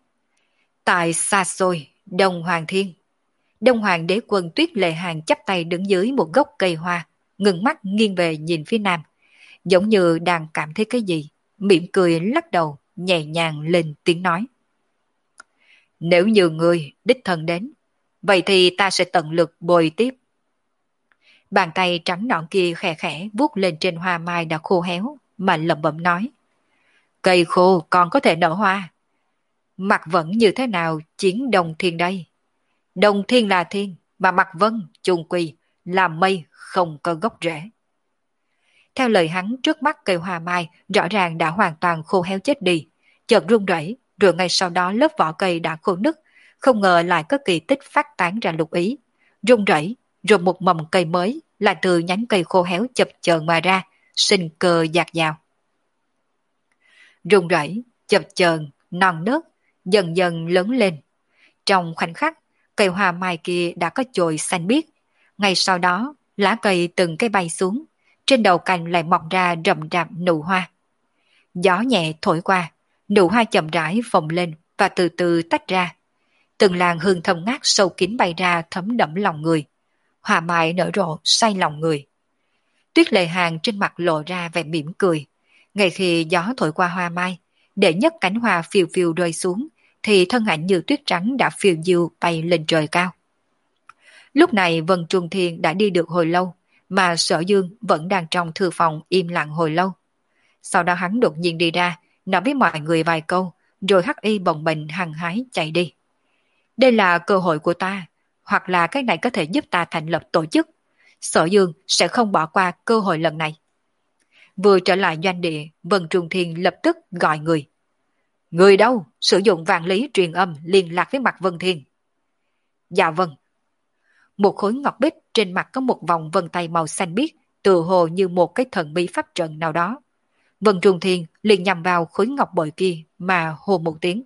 Tại xa xôi, Đông Hoàng Thiên, Đông Hoàng đế quân Tuyết Lệ Hàn chắp tay đứng dưới một gốc cây hoa, ngừng mắt nghiêng về nhìn phía nam, giống như đang cảm thấy cái gì, mỉm cười lắc đầu, nhẹ nhàng lên tiếng nói. Nếu như người đích thân đến, vậy thì ta sẽ tận lực bồi tiếp. Bàn tay trắng nõn kia khẽ khẽ vuốt lên trên hoa mai đã khô héo, mà lẩm bẩm nói. Cây khô còn có thể nở hoa. Mặt vẫn như thế nào chiến Đông Thiên đây? Đông Thiên là thiên, mà Mặt Vân, chung quy, là mây không có gốc rễ. Theo lời hắn, trước mắt cây hoa mai rõ ràng đã hoàn toàn khô héo chết đi, chợt rung rẩy, rồi ngay sau đó lớp vỏ cây đã khô nứt, không ngờ lại có kỳ tích phát tán ra lục ý. Rung rẩy, rồi một mầm cây mới lại từ nhánh cây khô héo chập chờn mà ra, sinh cơ dạt dào. Rung rẩy, chập chờn, non nớt, dần dần lớn lên. Trong khoảnh khắc, cây hoa mai kia đã có chồi xanh biếc. Ngay sau đó, lá cây từng cây bay xuống, trên đầu cành lại mọc ra rậm rạp nụ hoa. Gió nhẹ thổi qua, nụ hoa chậm rãi phồng lên và từ từ tách ra. Từng làn hương thơm ngát sâu kín bay ra thấm đẫm lòng người. Hoa mai nở rộ say lòng người. Tuyết Lệ Hàn trên mặt lộ ra vẻ mỉm cười. Ngay khi gió thổi qua hoa mai, để nhất cánh hoa phiêu phiêu rơi xuống, thì thân ảnh như tuyết trắng đã phiêu diêu bay lên trời cao. Lúc này Vân Trung Thiên đã đi được hồi lâu, mà Sở Dương vẫn đang trong thư phòng im lặng hồi lâu. Sau đó hắn đột nhiên đi ra, nói với mọi người vài câu, rồi hắc y bồng bềnh hăng hái chạy đi. Đây là cơ hội của ta, hoặc là cái này có thể giúp ta thành lập tổ chức. Sở Dương sẽ không bỏ qua cơ hội lần này. Vừa trở lại doanh địa, Vân Trung Thiên lập tức gọi người. Người đâu? Sử dụng vạn lý truyền âm liên lạc với Mạc Vân Thiên. Dạ vâng. Một khối ngọc bích trên mặt có một vòng vân tay màu xanh biếc, tựa hồ như một cái thần bí pháp trận nào đó. Vân Trung Thiên liền nhằm vào khối ngọc bội kia mà hô một tiếng.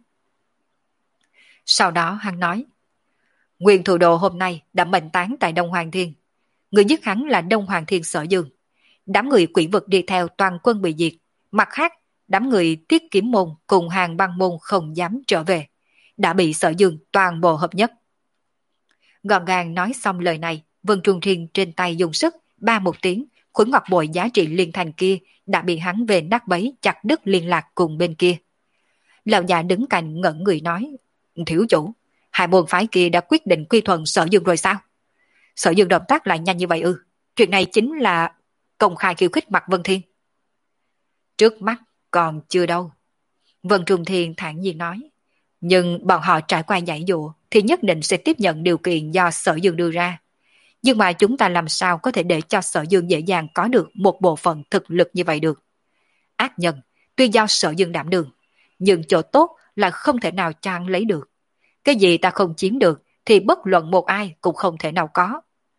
Sau đó hắn nói, Nguyên Thủ Đồ hôm nay đã mệnh tán tại Đông Hoàng Thiên. Người giết hắn là Đông Hoàng Thiên Sở Dương. Đám người quỷ vực đi theo toàn quân bị diệt. Mặt khác, đám người Tiết Kiếm Môn cùng Hàng Băng Môn không dám trở về, đã bị Sở Dương toàn bộ hợp nhất. Gọn gàng nói xong lời này, Vân Trung Thiên trên tay dùng sức, ba một tiếng, khối ngọc bội giá trị liên thành kia đã bị hắn về nát bấy chặt đứt liên lạc cùng bên kia. Lão già đứng cạnh ngẩn người nói, thiếu chủ, hai môn phái kia đã quyết định quy thuận Sở Dương rồi sao? Sở Dương động tác lại nhanh như vậy ư? Chuyện này chính là công khai khiêu khích Mạc Vân Thiên. Trước mắt còn chưa đâu. Vân Trung Thiên thản nhiên nói. Nhưng bọn họ trải qua giải dụa thì nhất định sẽ tiếp nhận điều kiện do Sở Dương đưa ra. Nhưng mà chúng ta làm sao có thể để cho Sở Dương dễ dàng có được một bộ phận thực lực như vậy được? Ác nhân tuy do Sở Dương đảm đường, nhưng chỗ tốt là không thể nào trang lấy được. Cái gì ta không chiếm được thì bất luận một ai cũng không thể nào có.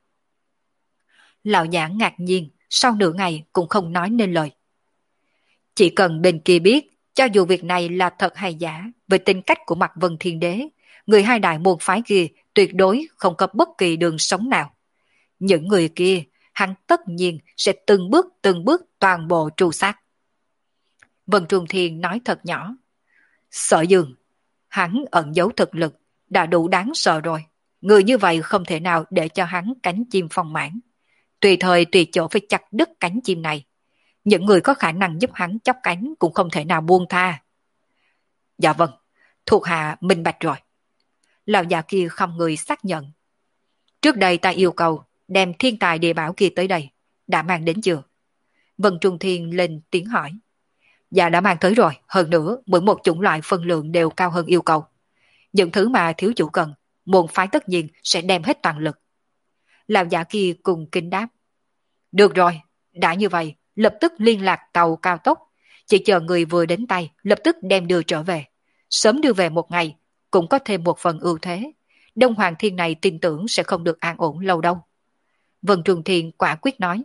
Lão giả ngạc nhiên, sau nửa ngày cũng không nói nên lời. Chỉ cần bên kia biết, cho dù việc này là thật hay giả, về tính cách của Mạc Vân Thiên Đế, người hai đại môn phái kia tuyệt đối không có bất kỳ đường sống nào. Những người kia, hắn tất nhiên sẽ từng bước từng bước toàn bộ tru sát. Vân Trung Thiên nói thật nhỏ. Sở Dương, hắn ẩn giấu thực lực, đã đủ đáng sợ rồi. Người như vậy không thể nào để cho hắn cánh chim phong mãn. Tùy thời tùy chỗ phải chặt đứt cánh chim này. Những người có khả năng giúp hắn chóc cánh cũng không thể nào buông tha. Dạ vâng, thuộc hạ minh bạch rồi. Lão già kia không người xác nhận. Trước đây ta yêu cầu đem thiên tài địa bảo kia tới đây. Đã mang đến chưa? Vân Trung Thiên lên tiếng hỏi. Dạ đã mang tới rồi. Hơn nữa, mỗi một chủng loại phân lượng đều cao hơn yêu cầu. Những thứ mà thiếu chủ cần, môn phái tất nhiên sẽ đem hết toàn lực. Lão giả kia cùng kinh đáp. Được rồi, đã như vậy, lập tức liên lạc tàu cao tốc. Chỉ chờ người vừa đến tay, lập tức đem đưa trở về. Sớm đưa về một ngày, cũng có thêm một phần ưu thế. Đông Hoàng Thiên này tin tưởng sẽ không được an ổn lâu đâu. Vân Trung Thiên quả quyết nói.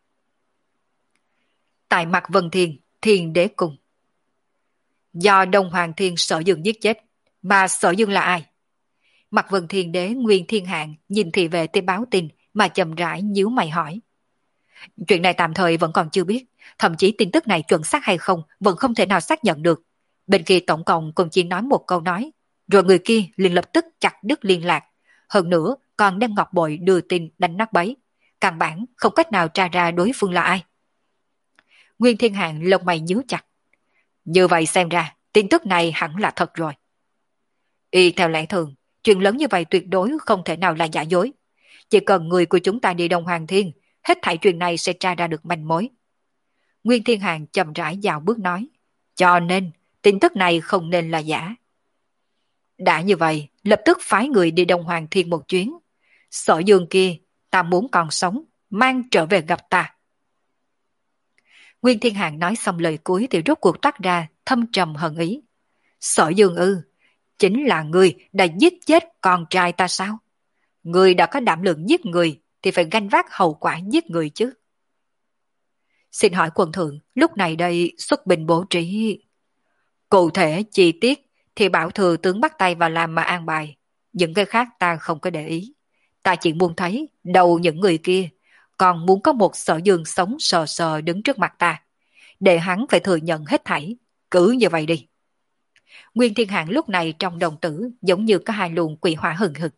Tại mặt Vân Thiên, Thiên Đế Cung. Do Đông Hoàng Thiên Sở Dương giết chết, mà Sở Dương là ai? Mặt Vân Thiên Đế Nguyên Thiên Hạng nhìn thị vệ tới báo tin mà chậm rãi nhíu mày hỏi. Chuyện này tạm thời vẫn còn chưa biết, thậm chí tin tức này chuẩn xác hay không vẫn không thể nào xác nhận được. Bên kia tổng cộng cũng chỉ nói một câu nói, rồi người kia liền lập tức chặt đứt liên lạc. Hơn nữa còn đem ngọc bội đưa tin đánh nát bấy. Căn bản không cách nào tra ra đối phương là ai. Nguyên Thiên Hạng lông mày nhíu chặt. Như vậy xem ra, tin tức này hẳn là thật rồi. Y theo lẽ thường, chuyện lớn như vậy tuyệt đối không thể nào là giả dối. Chỉ cần người của chúng ta đi Đông Hoàng Thiên, hết thảy chuyện này sẽ tra ra được manh mối. Nguyên Thiên Hạng chậm rãi dạo bước nói. Cho nên, tin tức này không nên là giả. Đã như vậy, lập tức phái người đi Đông Hoàng Thiên một chuyến. Sở Dương kia, ta muốn còn sống, mang trở về gặp ta. Nguyên Thiên Hạng nói xong lời cuối thì rốt cuộc toát ra thâm trầm hận ý. Sở Dương ư, chính là người đã giết chết con trai ta sao? Người đã có đảm lượng giết người thì phải gánh vác hậu quả giết người chứ. Xin hỏi quận thượng, lúc này đây xuất binh bố trí. Cụ thể chi tiết thì bảo thừa tướng bắt tay vào làm mà an bài. Những cái khác ta không có để ý. Ta chỉ muốn thấy đầu những người kia, còn muốn có một Sở Dương sống sờ sờ đứng trước mặt ta. Để hắn phải thừa nhận hết thảy. Cứ như vậy đi. Nguyên Thiên Hạng lúc này trong đồng tử giống như có hai luồng quỷ hỏa hừng hực.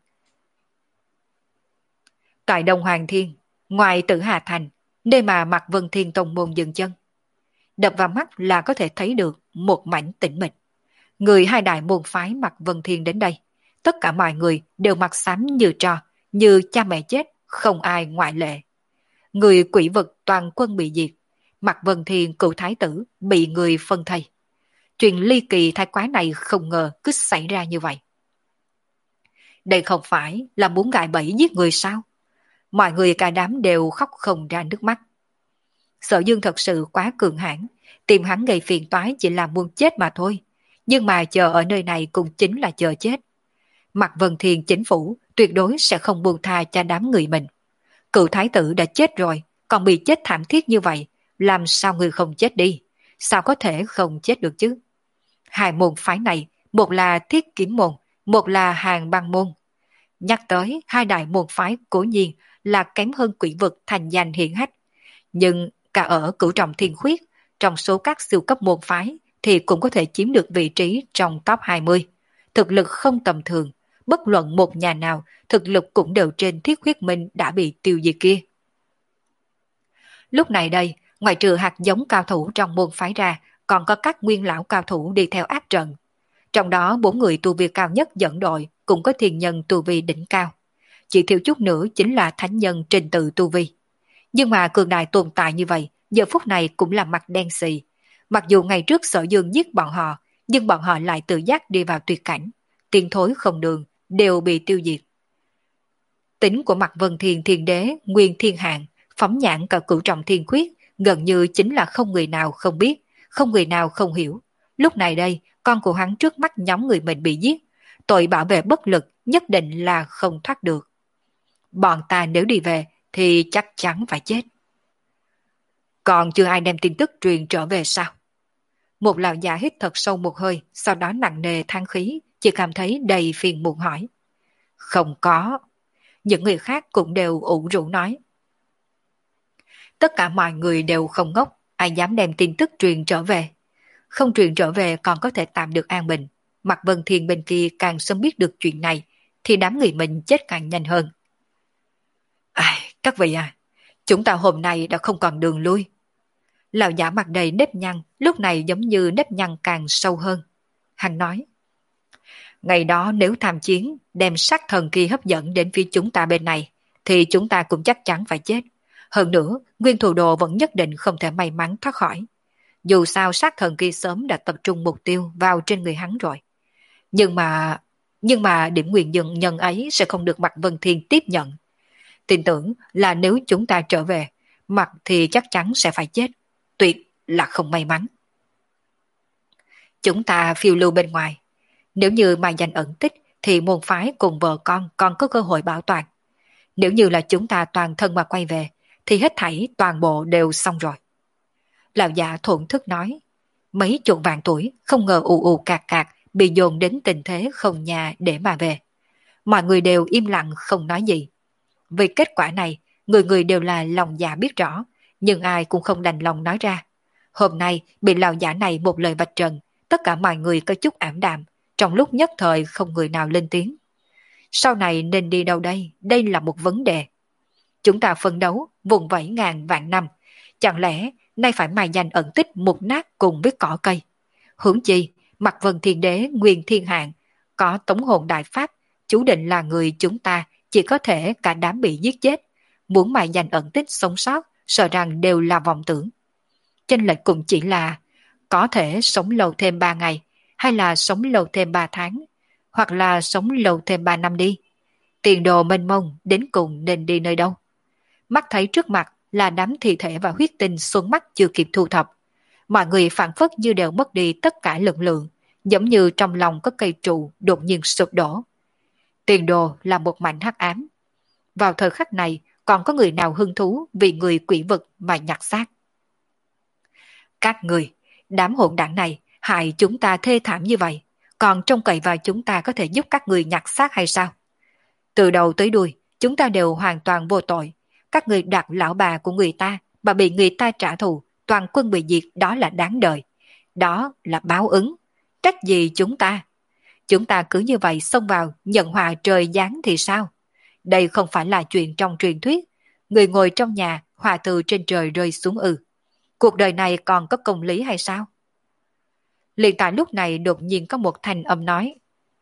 Tại Đông Hoàng Thiên, ngoài Tử Hà Thành, nơi mà Mạc Vân Thiên Tông môn dừng chân, đập vào mắt là có thể thấy được một mảnh tĩnh mịch. Người hai đại môn phái Mạc Vân Thiên đến đây, tất cả mọi người đều mặt xám như tro, như cha mẹ chết, không ai ngoại lệ. Người quỷ vực toàn quân bị diệt, Mạc Vân Thiên cựu thái tử bị người phân thây. Chuyện ly kỳ thái quá này không ngờ cứ xảy ra như vậy. Đây không phải là muốn gài bẫy giết người sao? Mọi người cả đám đều khóc không ra nước mắt. Sở Dương thật sự quá cường hãn, tìm hắn gây phiền toái chỉ là muốn chết mà thôi. Nhưng mà chờ ở nơi này cũng chính là chờ chết. Mạc Vân Thiên chính phủ tuyệt đối sẽ không buông tha cho đám người mình. Cựu thái tử đã chết rồi, còn bị chết thảm thiết như vậy, làm sao người không chết đi? Sao có thể không chết được chứ? Hai môn phái này, một là Thiết Kiếm môn, một là Hàng Băng môn. Nhắc tới hai đại môn phái cố nhiên là kém hơn Quỷ Vực thành danh hiển hách, nhưng cả ở Cửu Trọng Thiên Khuyết, trong số các siêu cấp môn phái thì cũng có thể chiếm được vị trí trong top hai mươi. Thực lực không tầm thường, bất luận một nhà nào, thực lực cũng đều trên Thiết Huyết Minh đã bị tiêu diệt kia. Lúc này đây, ngoại trừ hạt giống cao thủ trong môn phái ra, còn có các nguyên lão cao thủ đi theo áp trận. Trong đó bốn người tu vi cao nhất dẫn đội cũng có thiên nhân tu vi đỉnh cao. Chỉ thiếu chút nữa chính là thánh nhân trình tự tu vi. Nhưng mà cường đại tồn tại như vậy, giờ phút này cũng là mặt đen xì. Mặc dù ngày trước Sở Dương giết bọn họ, nhưng bọn họ lại tự giác đi vào tuyệt cảnh. Tiên thối không đường, đều bị tiêu diệt. Tính của Mạc Vân Thiên Thiên Đế, Nguyên Thiên Hạng, phóng nhãn cả Cửu Trọng Thiên Khuyết, gần như chính là không người nào không biết, không người nào không hiểu. Lúc này đây, con của hắn trước mắt nhóm người mình bị giết, tội bảo vệ bất lực nhất định là không thoát được. Bọn ta nếu đi về thì chắc chắn phải chết. Còn chưa ai đem tin tức truyền trở về sao? Một lão già hít thật sâu một hơi, sau đó nặng nề than khí, chỉ cảm thấy đầy phiền muộn hỏi. Không có. Những người khác cũng đều ủ rũ nói. Tất cả mọi người đều không ngốc, ai dám đem tin tức truyền trở về. Không truyền trở về còn có thể tạm được an bình. Mạc Vân Thiên bên kia càng sớm biết được chuyện này, thì đám người mình chết càng nhanh hơn. Ai, các vị à, chúng ta hôm nay đã không còn đường lui. Lão giả mặt đầy nếp nhăn, lúc này giống như nếp nhăn càng sâu hơn. Hắn nói, ngày đó nếu tham chiến, đem sát thần kia hấp dẫn đến phía chúng ta bên này, thì chúng ta cũng chắc chắn phải chết. Hơn nữa, nguyên thủ đồ vẫn nhất định không thể may mắn thoát khỏi. Dù sao sát thần kia sớm đã tập trung mục tiêu vào trên người hắn rồi. Nhưng mà, nhưng mà điểm nguyên nhân nhân ấy sẽ không được Mạc Vân Thiên tiếp nhận. Tin tưởng là nếu chúng ta trở về, Mạc thì chắc chắn sẽ phải chết. Tuyệt là không may mắn. Chúng ta phiêu lưu bên ngoài. Nếu như mai danh ẩn tích thì môn phái cùng vợ con còn có cơ hội bảo toàn. Nếu như là chúng ta toàn thân mà quay về thì hết thảy toàn bộ đều xong rồi. Lão già thổn thức nói, mấy chục vạn tuổi không ngờ ù ù cạc cạc bị dồn đến tình thế không nhà để mà về. Mọi người đều im lặng không nói gì. Vì kết quả này, người người đều là lòng dạ biết rõ, nhưng ai cũng không đành lòng nói ra. Hôm nay bị lão giả này một lời vạch trần, tất cả mọi người có chút ảm đạm, trong lúc nhất thời không người nào lên tiếng. Sau này nên đi đâu đây? Đây là một vấn đề. Chúng ta phân đấu vùng vẫy ngàn vạn năm, chẳng lẽ nay phải mài danh ẩn tích mục nát cùng với cỏ cây? Huống chi, Mạc Vân Thiên Đế Nguyên Thiên Hạng có tống hồn đại pháp, chú định là người chúng ta chỉ có thể cả đám bị giết chết. Muốn mài danh ẩn tích sống sót, sợ rằng đều là vọng tưởng. Chênh lệch cũng chỉ là có thể sống lâu thêm ba ngày, hay là sống lâu thêm ba tháng, hoặc là sống lâu thêm ba năm đi. Tiền đồ mênh mông đến cùng nên đi nơi đâu? Mắt thấy trước mặt là đám thi thể và huyết tinh xuân mắt chưa kịp thu thập. Mọi người phản phất như đều mất đi tất cả lực lượng, giống như trong lòng có cây trụ đột nhiên sụp đổ. Tiền đồ là một mảnh hắc ám. Vào thời khắc này, còn có người nào hứng thú vì người quỷ vực mà nhặt xác? Các người, đám hỗn đảng này hại chúng ta thê thảm như vậy, còn trông cậy vào chúng ta có thể giúp các người nhặt xác hay sao? Từ đầu tới đuôi, chúng ta đều hoàn toàn vô tội. Các người đoạt lão bà của người ta mà bị người ta trả thù, toàn quân bị diệt, đó là đáng đời. Đó là báo ứng. Trách gì chúng ta? Chúng ta cứ như vậy xông vào nhận họa trời giáng thì sao? Đây không phải là chuyện trong truyền thuyết. Người ngồi trong nhà, họa từ trên trời rơi xuống ư. Cuộc đời này còn có công lý hay sao? Liền tại lúc này đột nhiên có một thanh âm nói.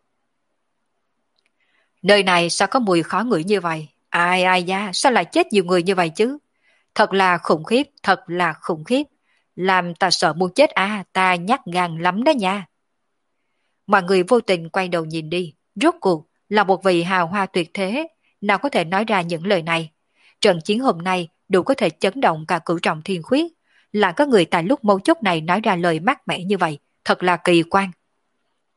Nơi này sao có mùi khó ngửi như vậy? Ai ai da, sao lại chết nhiều người như vậy chứ? Thật là khủng khiếp, thật là khủng khiếp. Làm ta sợ muốn chết à, ta nhát gan lắm đó nha. Mọi người vô tình quay đầu nhìn đi, rốt cuộc là một vị hào hoa tuyệt thế, nào có thể nói ra những lời này. Trận chiến hôm nay đủ có thể chấn động cả Cửu Trọng Thiên Khuyết, là có người tại lúc mấu chốt này nói ra lời mát mẻ như vậy, thật là kỳ quan.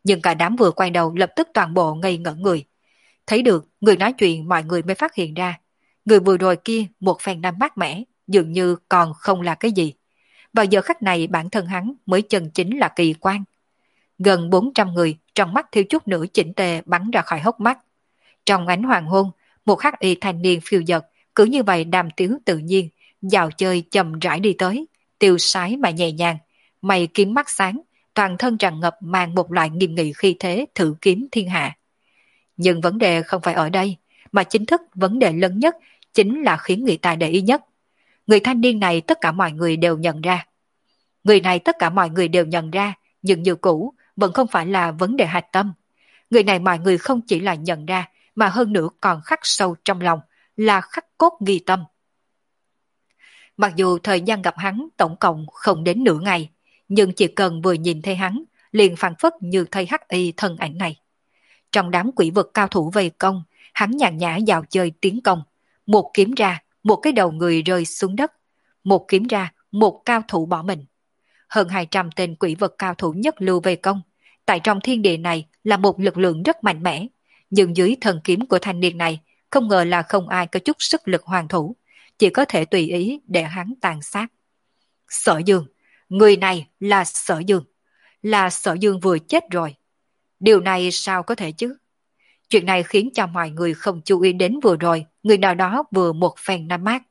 Nhưng cả đám vừa quay đầu lập tức toàn bộ ngây ngẩn người. Thấy được người nói chuyện, mọi người mới phát hiện ra. Người vừa rồi kia một phen năm mát mẻ, dường như còn không là cái gì. Vào giờ khắc này bản thân hắn mới chân chính là kỳ quan. Gần bốn trăm người, trong mắt thiếu chút nữa chỉnh tề bắn ra khỏi hốc mắt. Trong ánh hoàng hôn, một hắc y thanh niên phiêu dật, cứ như vậy đàm tiếu tự nhiên, dạo chơi chậm rãi đi tới, tiêu sái mà nhẹ nhàng, mày kiếm mắt sáng, toàn thân tràn ngập mang một loại nghiêm nghị khí thế thử kiếm thiên hạ. Nhưng vấn đề không phải ở đây, mà chính thức vấn đề lớn nhất chính là khiến người ta để ý nhất. Người thanh niên này tất cả mọi người đều nhận ra. Người này tất cả mọi người đều nhận ra, nhưng như cũ vẫn không phải là vấn đề hạch tâm. Người này mọi người không chỉ là nhận ra, mà hơn nữa còn khắc sâu trong lòng, là khắc cốt ghi tâm. Mặc dù thời gian gặp hắn tổng cộng không đến nửa ngày, nhưng chỉ cần vừa nhìn thấy hắn, liền phảng phất như thấy hắc y thân ảnh này. Trong đám quỷ vực cao thủ vây công, hắn nhàn nhã dạo chơi tiến công. Một kiếm ra, một cái đầu người rơi xuống đất. Một kiếm ra, một cao thủ bỏ mình. Hơn hai trăm tên quỷ vực cao thủ nhất lưu vây công. Tại trong thiên địa này là một lực lượng rất mạnh mẽ. Nhưng dưới thần kiếm của thanh niên này, không ngờ là không ai có chút sức lực hoàn thủ. Chỉ có thể tùy ý để hắn tàn sát. Sở Dương, người này là Sở Dương. Là Sở Dương vừa chết rồi. Điều này sao có thể chứ? Chuyện này khiến cho mọi người không chú ý đến vừa rồi, người nào đó vừa một phen năm mát.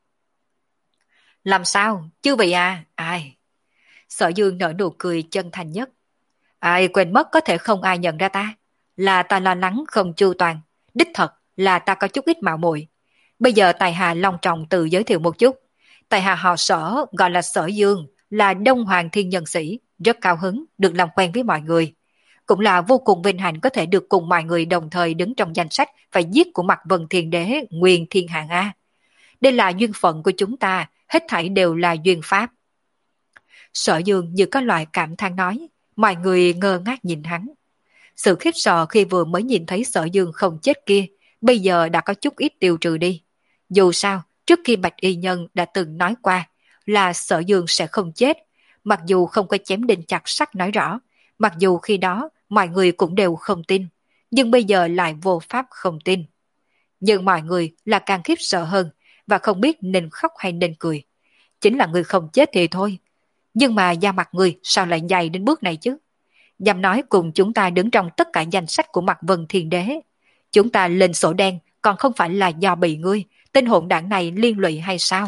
Làm sao? Chứ vậy à? Ai? Sở Dương nở nụ cười chân thành nhất. Ai quên mất có thể không ai nhận ra ta. Là ta lo lắng không chu toàn. Đích thật là ta có chút ít mạo muội. Bây giờ tài hạ long trọng tự giới thiệu một chút. Tài hạ họ Sở gọi là Sở Dương, là Đông Hoàng Thiên Nhân Sĩ, rất cao hứng được làm quen với mọi người. Cũng là vô cùng vinh hạnh có thể được cùng mọi người đồng thời đứng trong danh sách phải giết của Mạc Vân Thiên Đế Nguyên Thiên Hạng A. Đây là duyên phận của chúng ta, hết thảy đều là duyên pháp. Sở Dương như có loại cảm than nói, mọi người ngơ ngác nhìn hắn. Sự khiếp sợ khi vừa mới nhìn thấy Sở Dương không chết kia, bây giờ đã có chút ít tiêu trừ đi. Dù sao, trước khi Bạch Y Nhân đã từng nói qua là Sở Dương sẽ không chết, mặc dù không có chém đinh chặt sắt nói rõ, mặc dù khi đó mọi người cũng đều không tin, nhưng bây giờ lại vô pháp không tin. Nhưng mọi người là càng khiếp sợ hơn và không biết nên khóc hay nên cười. Chính là người không chết thì thôi, nhưng mà da mặt người sao lại dày đến bước này chứ? Dám nói cùng chúng ta đứng trong tất cả danh sách của Mạc Vân Thiên Đế. Chúng ta lên sổ đen còn không phải là do bị ngươi, tên hỗn đảng này liên lụy hay sao?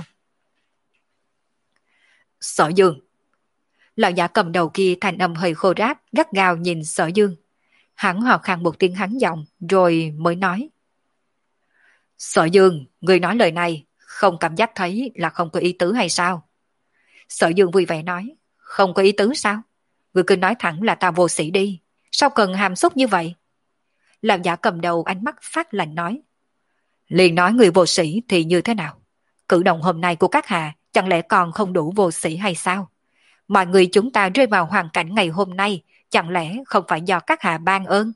Sở Dương. Lão giả cầm đầu kia thành âm hơi khô ráp, gắt gao nhìn Sở Dương. Hắn hò khan một tiếng hắn giọng, rồi mới nói. Sở Dương, người nói lời này, không cảm giác thấy là không có ý tứ hay sao? Sở Dương vui vẻ nói, không có ý tứ sao? Người cứ nói thẳng là ta vô sĩ đi, sao cần hàm xúc như vậy? Lão giả cầm đầu ánh mắt phát lạnh nói. Liền nói người vô sĩ thì như thế nào? Cử động hôm nay của các hạ chẳng lẽ còn không đủ vô sĩ hay sao? Mọi người chúng ta rơi vào hoàn cảnh ngày hôm nay chẳng lẽ không phải do các hạ ban ơn?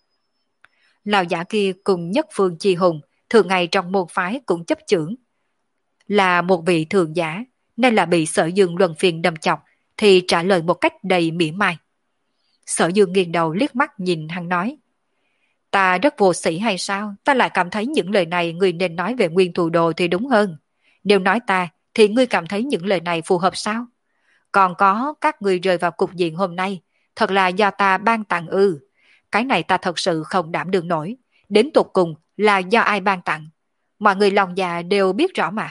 Lão giả kia cùng Nhất Phương Chi Hùng thường ngày trong môn phái cũng chấp chưởng. Là một vị thường giả nên là bị Sở Dương luân phiền đâm chọc thì trả lời một cách đầy mỉa mai. Sở Dương nghiêng đầu liếc mắt nhìn hắn nói. Ta rất vô sĩ hay sao? Ta lại cảm thấy những lời này ngươi nên nói về Nguyên Thù Đồ thì đúng hơn. Nếu nói ta thì ngươi cảm thấy những lời này phù hợp sao? Còn có các ngươi rơi vào cục diện hôm nay, thật là do ta ban tặng ư. Cái này ta thật sự không đảm đương nổi. Đến tột cùng là do ai ban tặng. Mọi người lòng già đều biết rõ mà.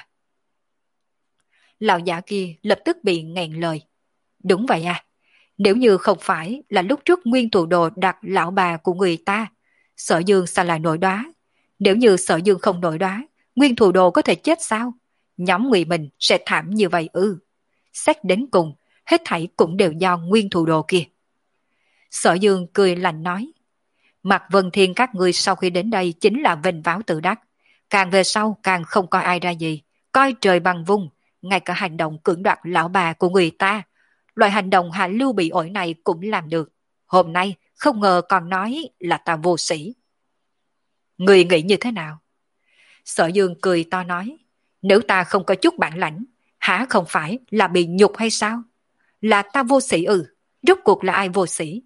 Lão giả kia lập tức bị nghẹn lời. Đúng vậy à. Nếu như không phải là lúc trước Nguyên Thù Đồ đặt lão bà của người ta, Sở Dương sao lại nổi đoá? Nếu như Sở Dương không nổi đoá, Nguyên Thù Đồ có thể chết sao? Nhóm người mình sẽ thảm như vậy ư? Xét đến cùng, hết thảy cũng đều do Nguyên Thù Đồ kia. Sở Dương cười lạnh nói. Mạc Vân Thiên các ngươi sau khi đến đây chính là vênh váo tự đắc. Càng về sau càng không coi ai ra gì, coi trời bằng vung, ngay cả hành động cưỡng đoạt lão bà của người ta. Loại hành động hạ lưu bị ổi này cũng làm được. Hôm nay không ngờ còn nói là ta vô sĩ. Người nghĩ như thế nào? Sở Dương cười to nói. Nếu ta không có chút bản lãnh, hả không phải là bị nhục hay sao? Là ta vô sĩ ư? Rốt cuộc là ai vô sĩ?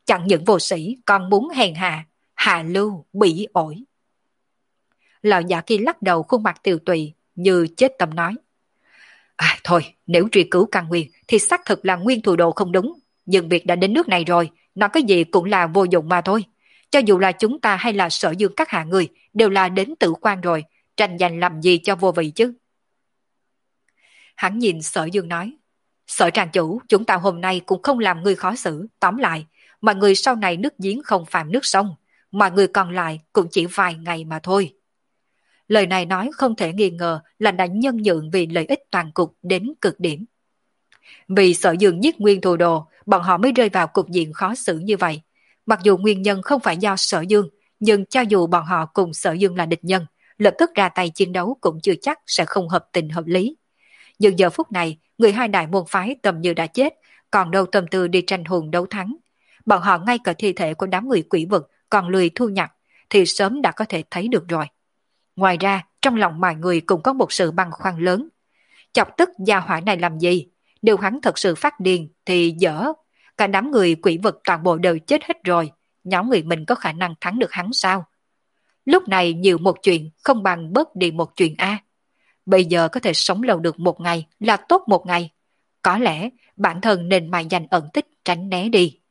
chẳng những vô sĩ còn muốn hèn hạ, hạ lưu, bỉ ổi. Lão giả kia lắc đầu, khuôn mặt tiều tụy như chết tâm nói. À, thôi, nếu truy cứu căn nguyên thì xác thực là Nguyên Thù Đồ không đúng. Nhưng việc đã đến nước này rồi, nói cái gì cũng là vô dụng mà thôi. Cho dù là chúng ta hay là Sở Dương các hạ người đều là đến tử quan rồi, tranh giành làm gì cho vô vị chứ. Hắn nhìn Sở Dương nói. Sở trang chủ, chúng ta hôm nay cũng không làm người khó xử. Tóm lại, mọi người sau này nước giếng không phạm nước sông, mọi người còn lại cũng chỉ vài ngày mà thôi. Lời này nói không thể nghi ngờ là đã nhân nhượng vì lợi ích toàn cục đến cực điểm. Vì Sở Dương giết Nguyên Thù Đồ, bọn họ mới rơi vào cục diện khó xử như vậy. Mặc dù nguyên nhân không phải do Sở Dương, nhưng cho dù bọn họ cùng Sở Dương là địch nhân, lập tức ra tay chiến đấu cũng chưa chắc sẽ không hợp tình hợp lý. Nhưng giờ phút này, người hai đại môn phái tầm như đã chết, còn đâu tâm tư đi tranh hùng đấu thắng. Bọn họ ngay cả thi thể của đám người quỷ vực còn lười thu nhặt, thì sớm đã có thể thấy được rồi. Ngoài ra, trong lòng mọi người cũng có một sự băn khoăn lớn. Chọc tức gia hỏa này làm gì? Nếu hắn thật sự phát điên thì dở. Cả đám người quỷ vực toàn bộ đều chết hết rồi. Nhóm người mình có khả năng thắng được hắn sao? Lúc này nhiều một chuyện không bằng bớt đi một chuyện A. Bây giờ có thể sống lâu được một ngày là tốt một ngày. Có lẽ bản thân nên mài dành ẩn tích tránh né đi.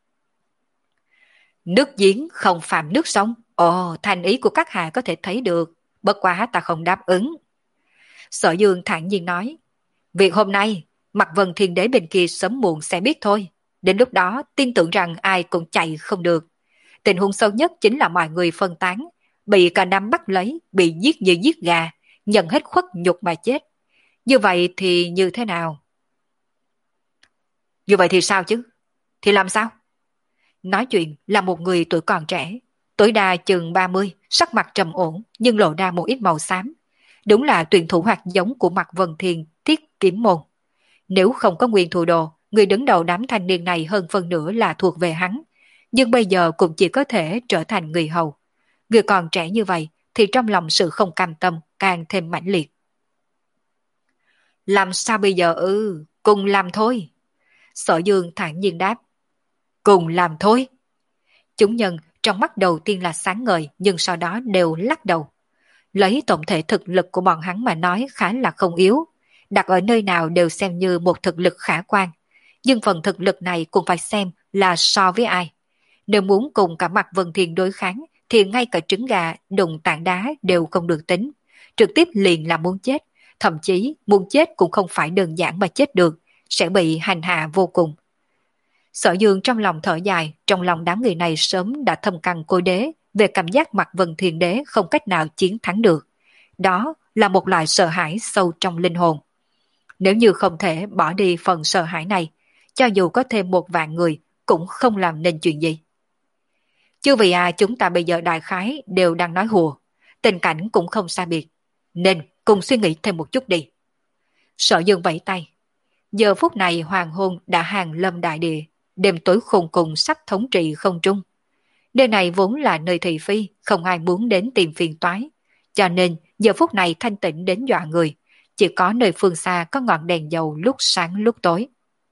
Nước giếng không phạm nước sông. Ồ, thành ý của các hạ có thể thấy được. Bất quá ta không đáp ứng. Sở Dương thản nhiên nói. Việc hôm nay, Mạc Vân Thiên Đế bên kia sớm muộn sẽ biết thôi. Đến lúc đó tin tưởng rằng ai cũng chạy không được. Tình huống sâu nhất chính là mọi người phân tán, bị cả năm bắt lấy, bị giết như giết gà, nhận hết khuất nhục mà chết. Như vậy thì như thế nào? Như vậy thì sao chứ? Thì làm sao? Nói chuyện là một người tuổi còn trẻ, tối đa chừng ba mươi, sắc mặt trầm ổn nhưng lộ ra một ít màu xám. Đúng là tuyển thủ hạt giống của Mạc Vân Thiên Thiết Kiếm Môn. Nếu không có Nguyên Thù Đồ, người đứng đầu đám thanh niên này hơn phân nửa là thuộc về hắn. Nhưng bây giờ cũng chỉ có thể trở thành người hầu. Người còn trẻ như vậy thì trong lòng sự không cam tâm càng thêm mãnh liệt. Làm sao bây giờ ư? Cùng làm thôi. Sở Dương thản nhiên đáp. Cùng làm thôi. Chúng nhân trong mắt đầu tiên là sáng ngời nhưng sau đó đều lắc đầu. Lấy tổng thể thực lực của bọn hắn mà nói khá là không yếu. Đặt ở nơi nào đều xem như một thực lực khả quan. Nhưng phần thực lực này cũng phải xem là so với ai. Nếu muốn cùng cả Mạc Vân Thiên đối kháng thì ngay cả trứng gà, đụng tảng đá đều không được tính. Trực tiếp liền là muốn chết. Thậm chí muốn chết cũng không phải đơn giản mà chết được, sẽ bị hành hạ vô cùng. Sở Dương trong lòng thở dài, trong lòng đám người này sớm đã thâm căn cố đế về cảm giác Mạc Vân Thiên Đế không cách nào chiến thắng được. Đó là một loại sợ hãi sâu trong linh hồn. Nếu như không thể bỏ đi phần sợ hãi này, cho dù có thêm một vạn người cũng không làm nên chuyện gì. Chứ vì à chúng ta bây giờ đại khái đều đang nói hùa, tình cảnh cũng không xa biệt, nên cùng suy nghĩ thêm một chút đi. Sở Dương vẫy tay. Giờ phút này hoàng hôn đã hàng lâm đại địa, đêm tối khùng cùng sắp thống trị không trung. Nơi này vốn là nơi thị phi, không ai muốn đến tìm phiền toái, cho nên giờ phút này thanh tịnh đến dọa người, chỉ có nơi phương xa có ngọn đèn dầu lúc sáng lúc tối.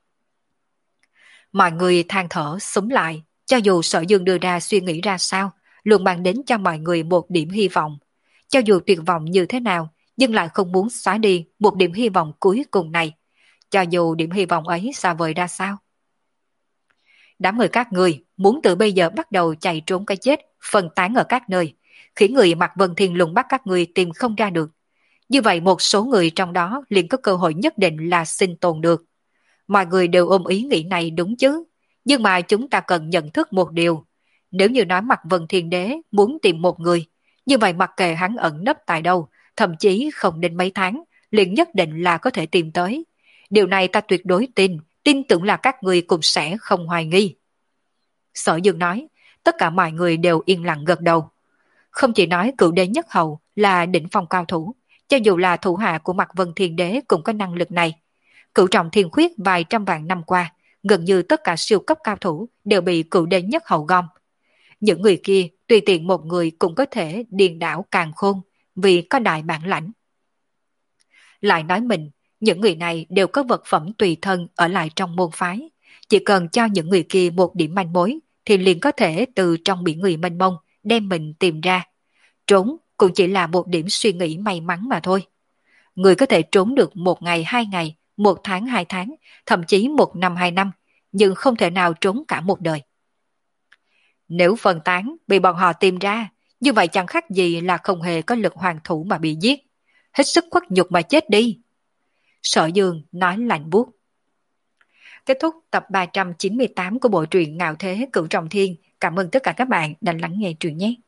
Mọi người than thở súng lại, cho dù Sở Dương đưa ra suy nghĩ ra sao, luôn mang đến cho mọi người một điểm hy vọng. Cho dù tuyệt vọng như thế nào, nhưng lại không muốn xóa đi một điểm hy vọng cuối cùng này. Cho dù điểm hy vọng ấy xa vời ra sao. Đám người các người muốn từ bây giờ bắt đầu chạy trốn cái chết, phân tán ở các nơi, khiến người Mạc Vân Thiên lùng bắt các người tìm không ra được. Như vậy một số người trong đó liền có cơ hội nhất định là sinh tồn được. Mọi người đều ôm ý nghĩ này đúng chứ, nhưng mà chúng ta cần nhận thức một điều. Nếu như nói Mạc Vân Thiên Đế muốn tìm một người, như vậy mặc kệ hắn ẩn nấp tại đâu, thậm chí không đến mấy tháng, liền nhất định là có thể tìm tới. Điều này ta tuyệt đối tin, tin tưởng là các người cũng sẽ không hoài nghi. Sở Dương nói, tất cả mọi người đều yên lặng gật đầu. Không chỉ nói cựu đế nhất hầu là đỉnh phong cao thủ, cho dù là thủ hạ của Mạc Vân Thiên Đế cũng có năng lực này. Cửu trọng thiên khuyết vài trăm vạn năm qua, gần như tất cả siêu cấp cao thủ đều bị cựu đế nhất hầu gom. Những người kia tùy tiện một người cũng có thể điền đảo càn khôn vì có đại bản lãnh. Lại nói mình, những người này đều có vật phẩm tùy thân ở lại trong môn phái. Chỉ cần cho những người kia một điểm manh mối thì liền có thể từ trong biển người mênh mông đem mình tìm ra. Trốn cũng chỉ là một điểm suy nghĩ may mắn mà thôi. Người có thể trốn được một ngày hai ngày, một tháng hai tháng, thậm chí một năm hai năm, nhưng không thể nào trốn cả một đời. Nếu phân tán bị bọn họ tìm ra, như vậy chẳng khác gì là không hề có lực hoàn thủ mà bị giết. Hết sức khuất nhục mà chết đi. Sở Dương nói lạnh buốt. Kết thúc tập ba trăm chín mươi tám của bộ truyện Ngạo Thế Cửu Trọng Thiên. Cảm ơn tất cả các bạn đã lắng nghe truyện nhé.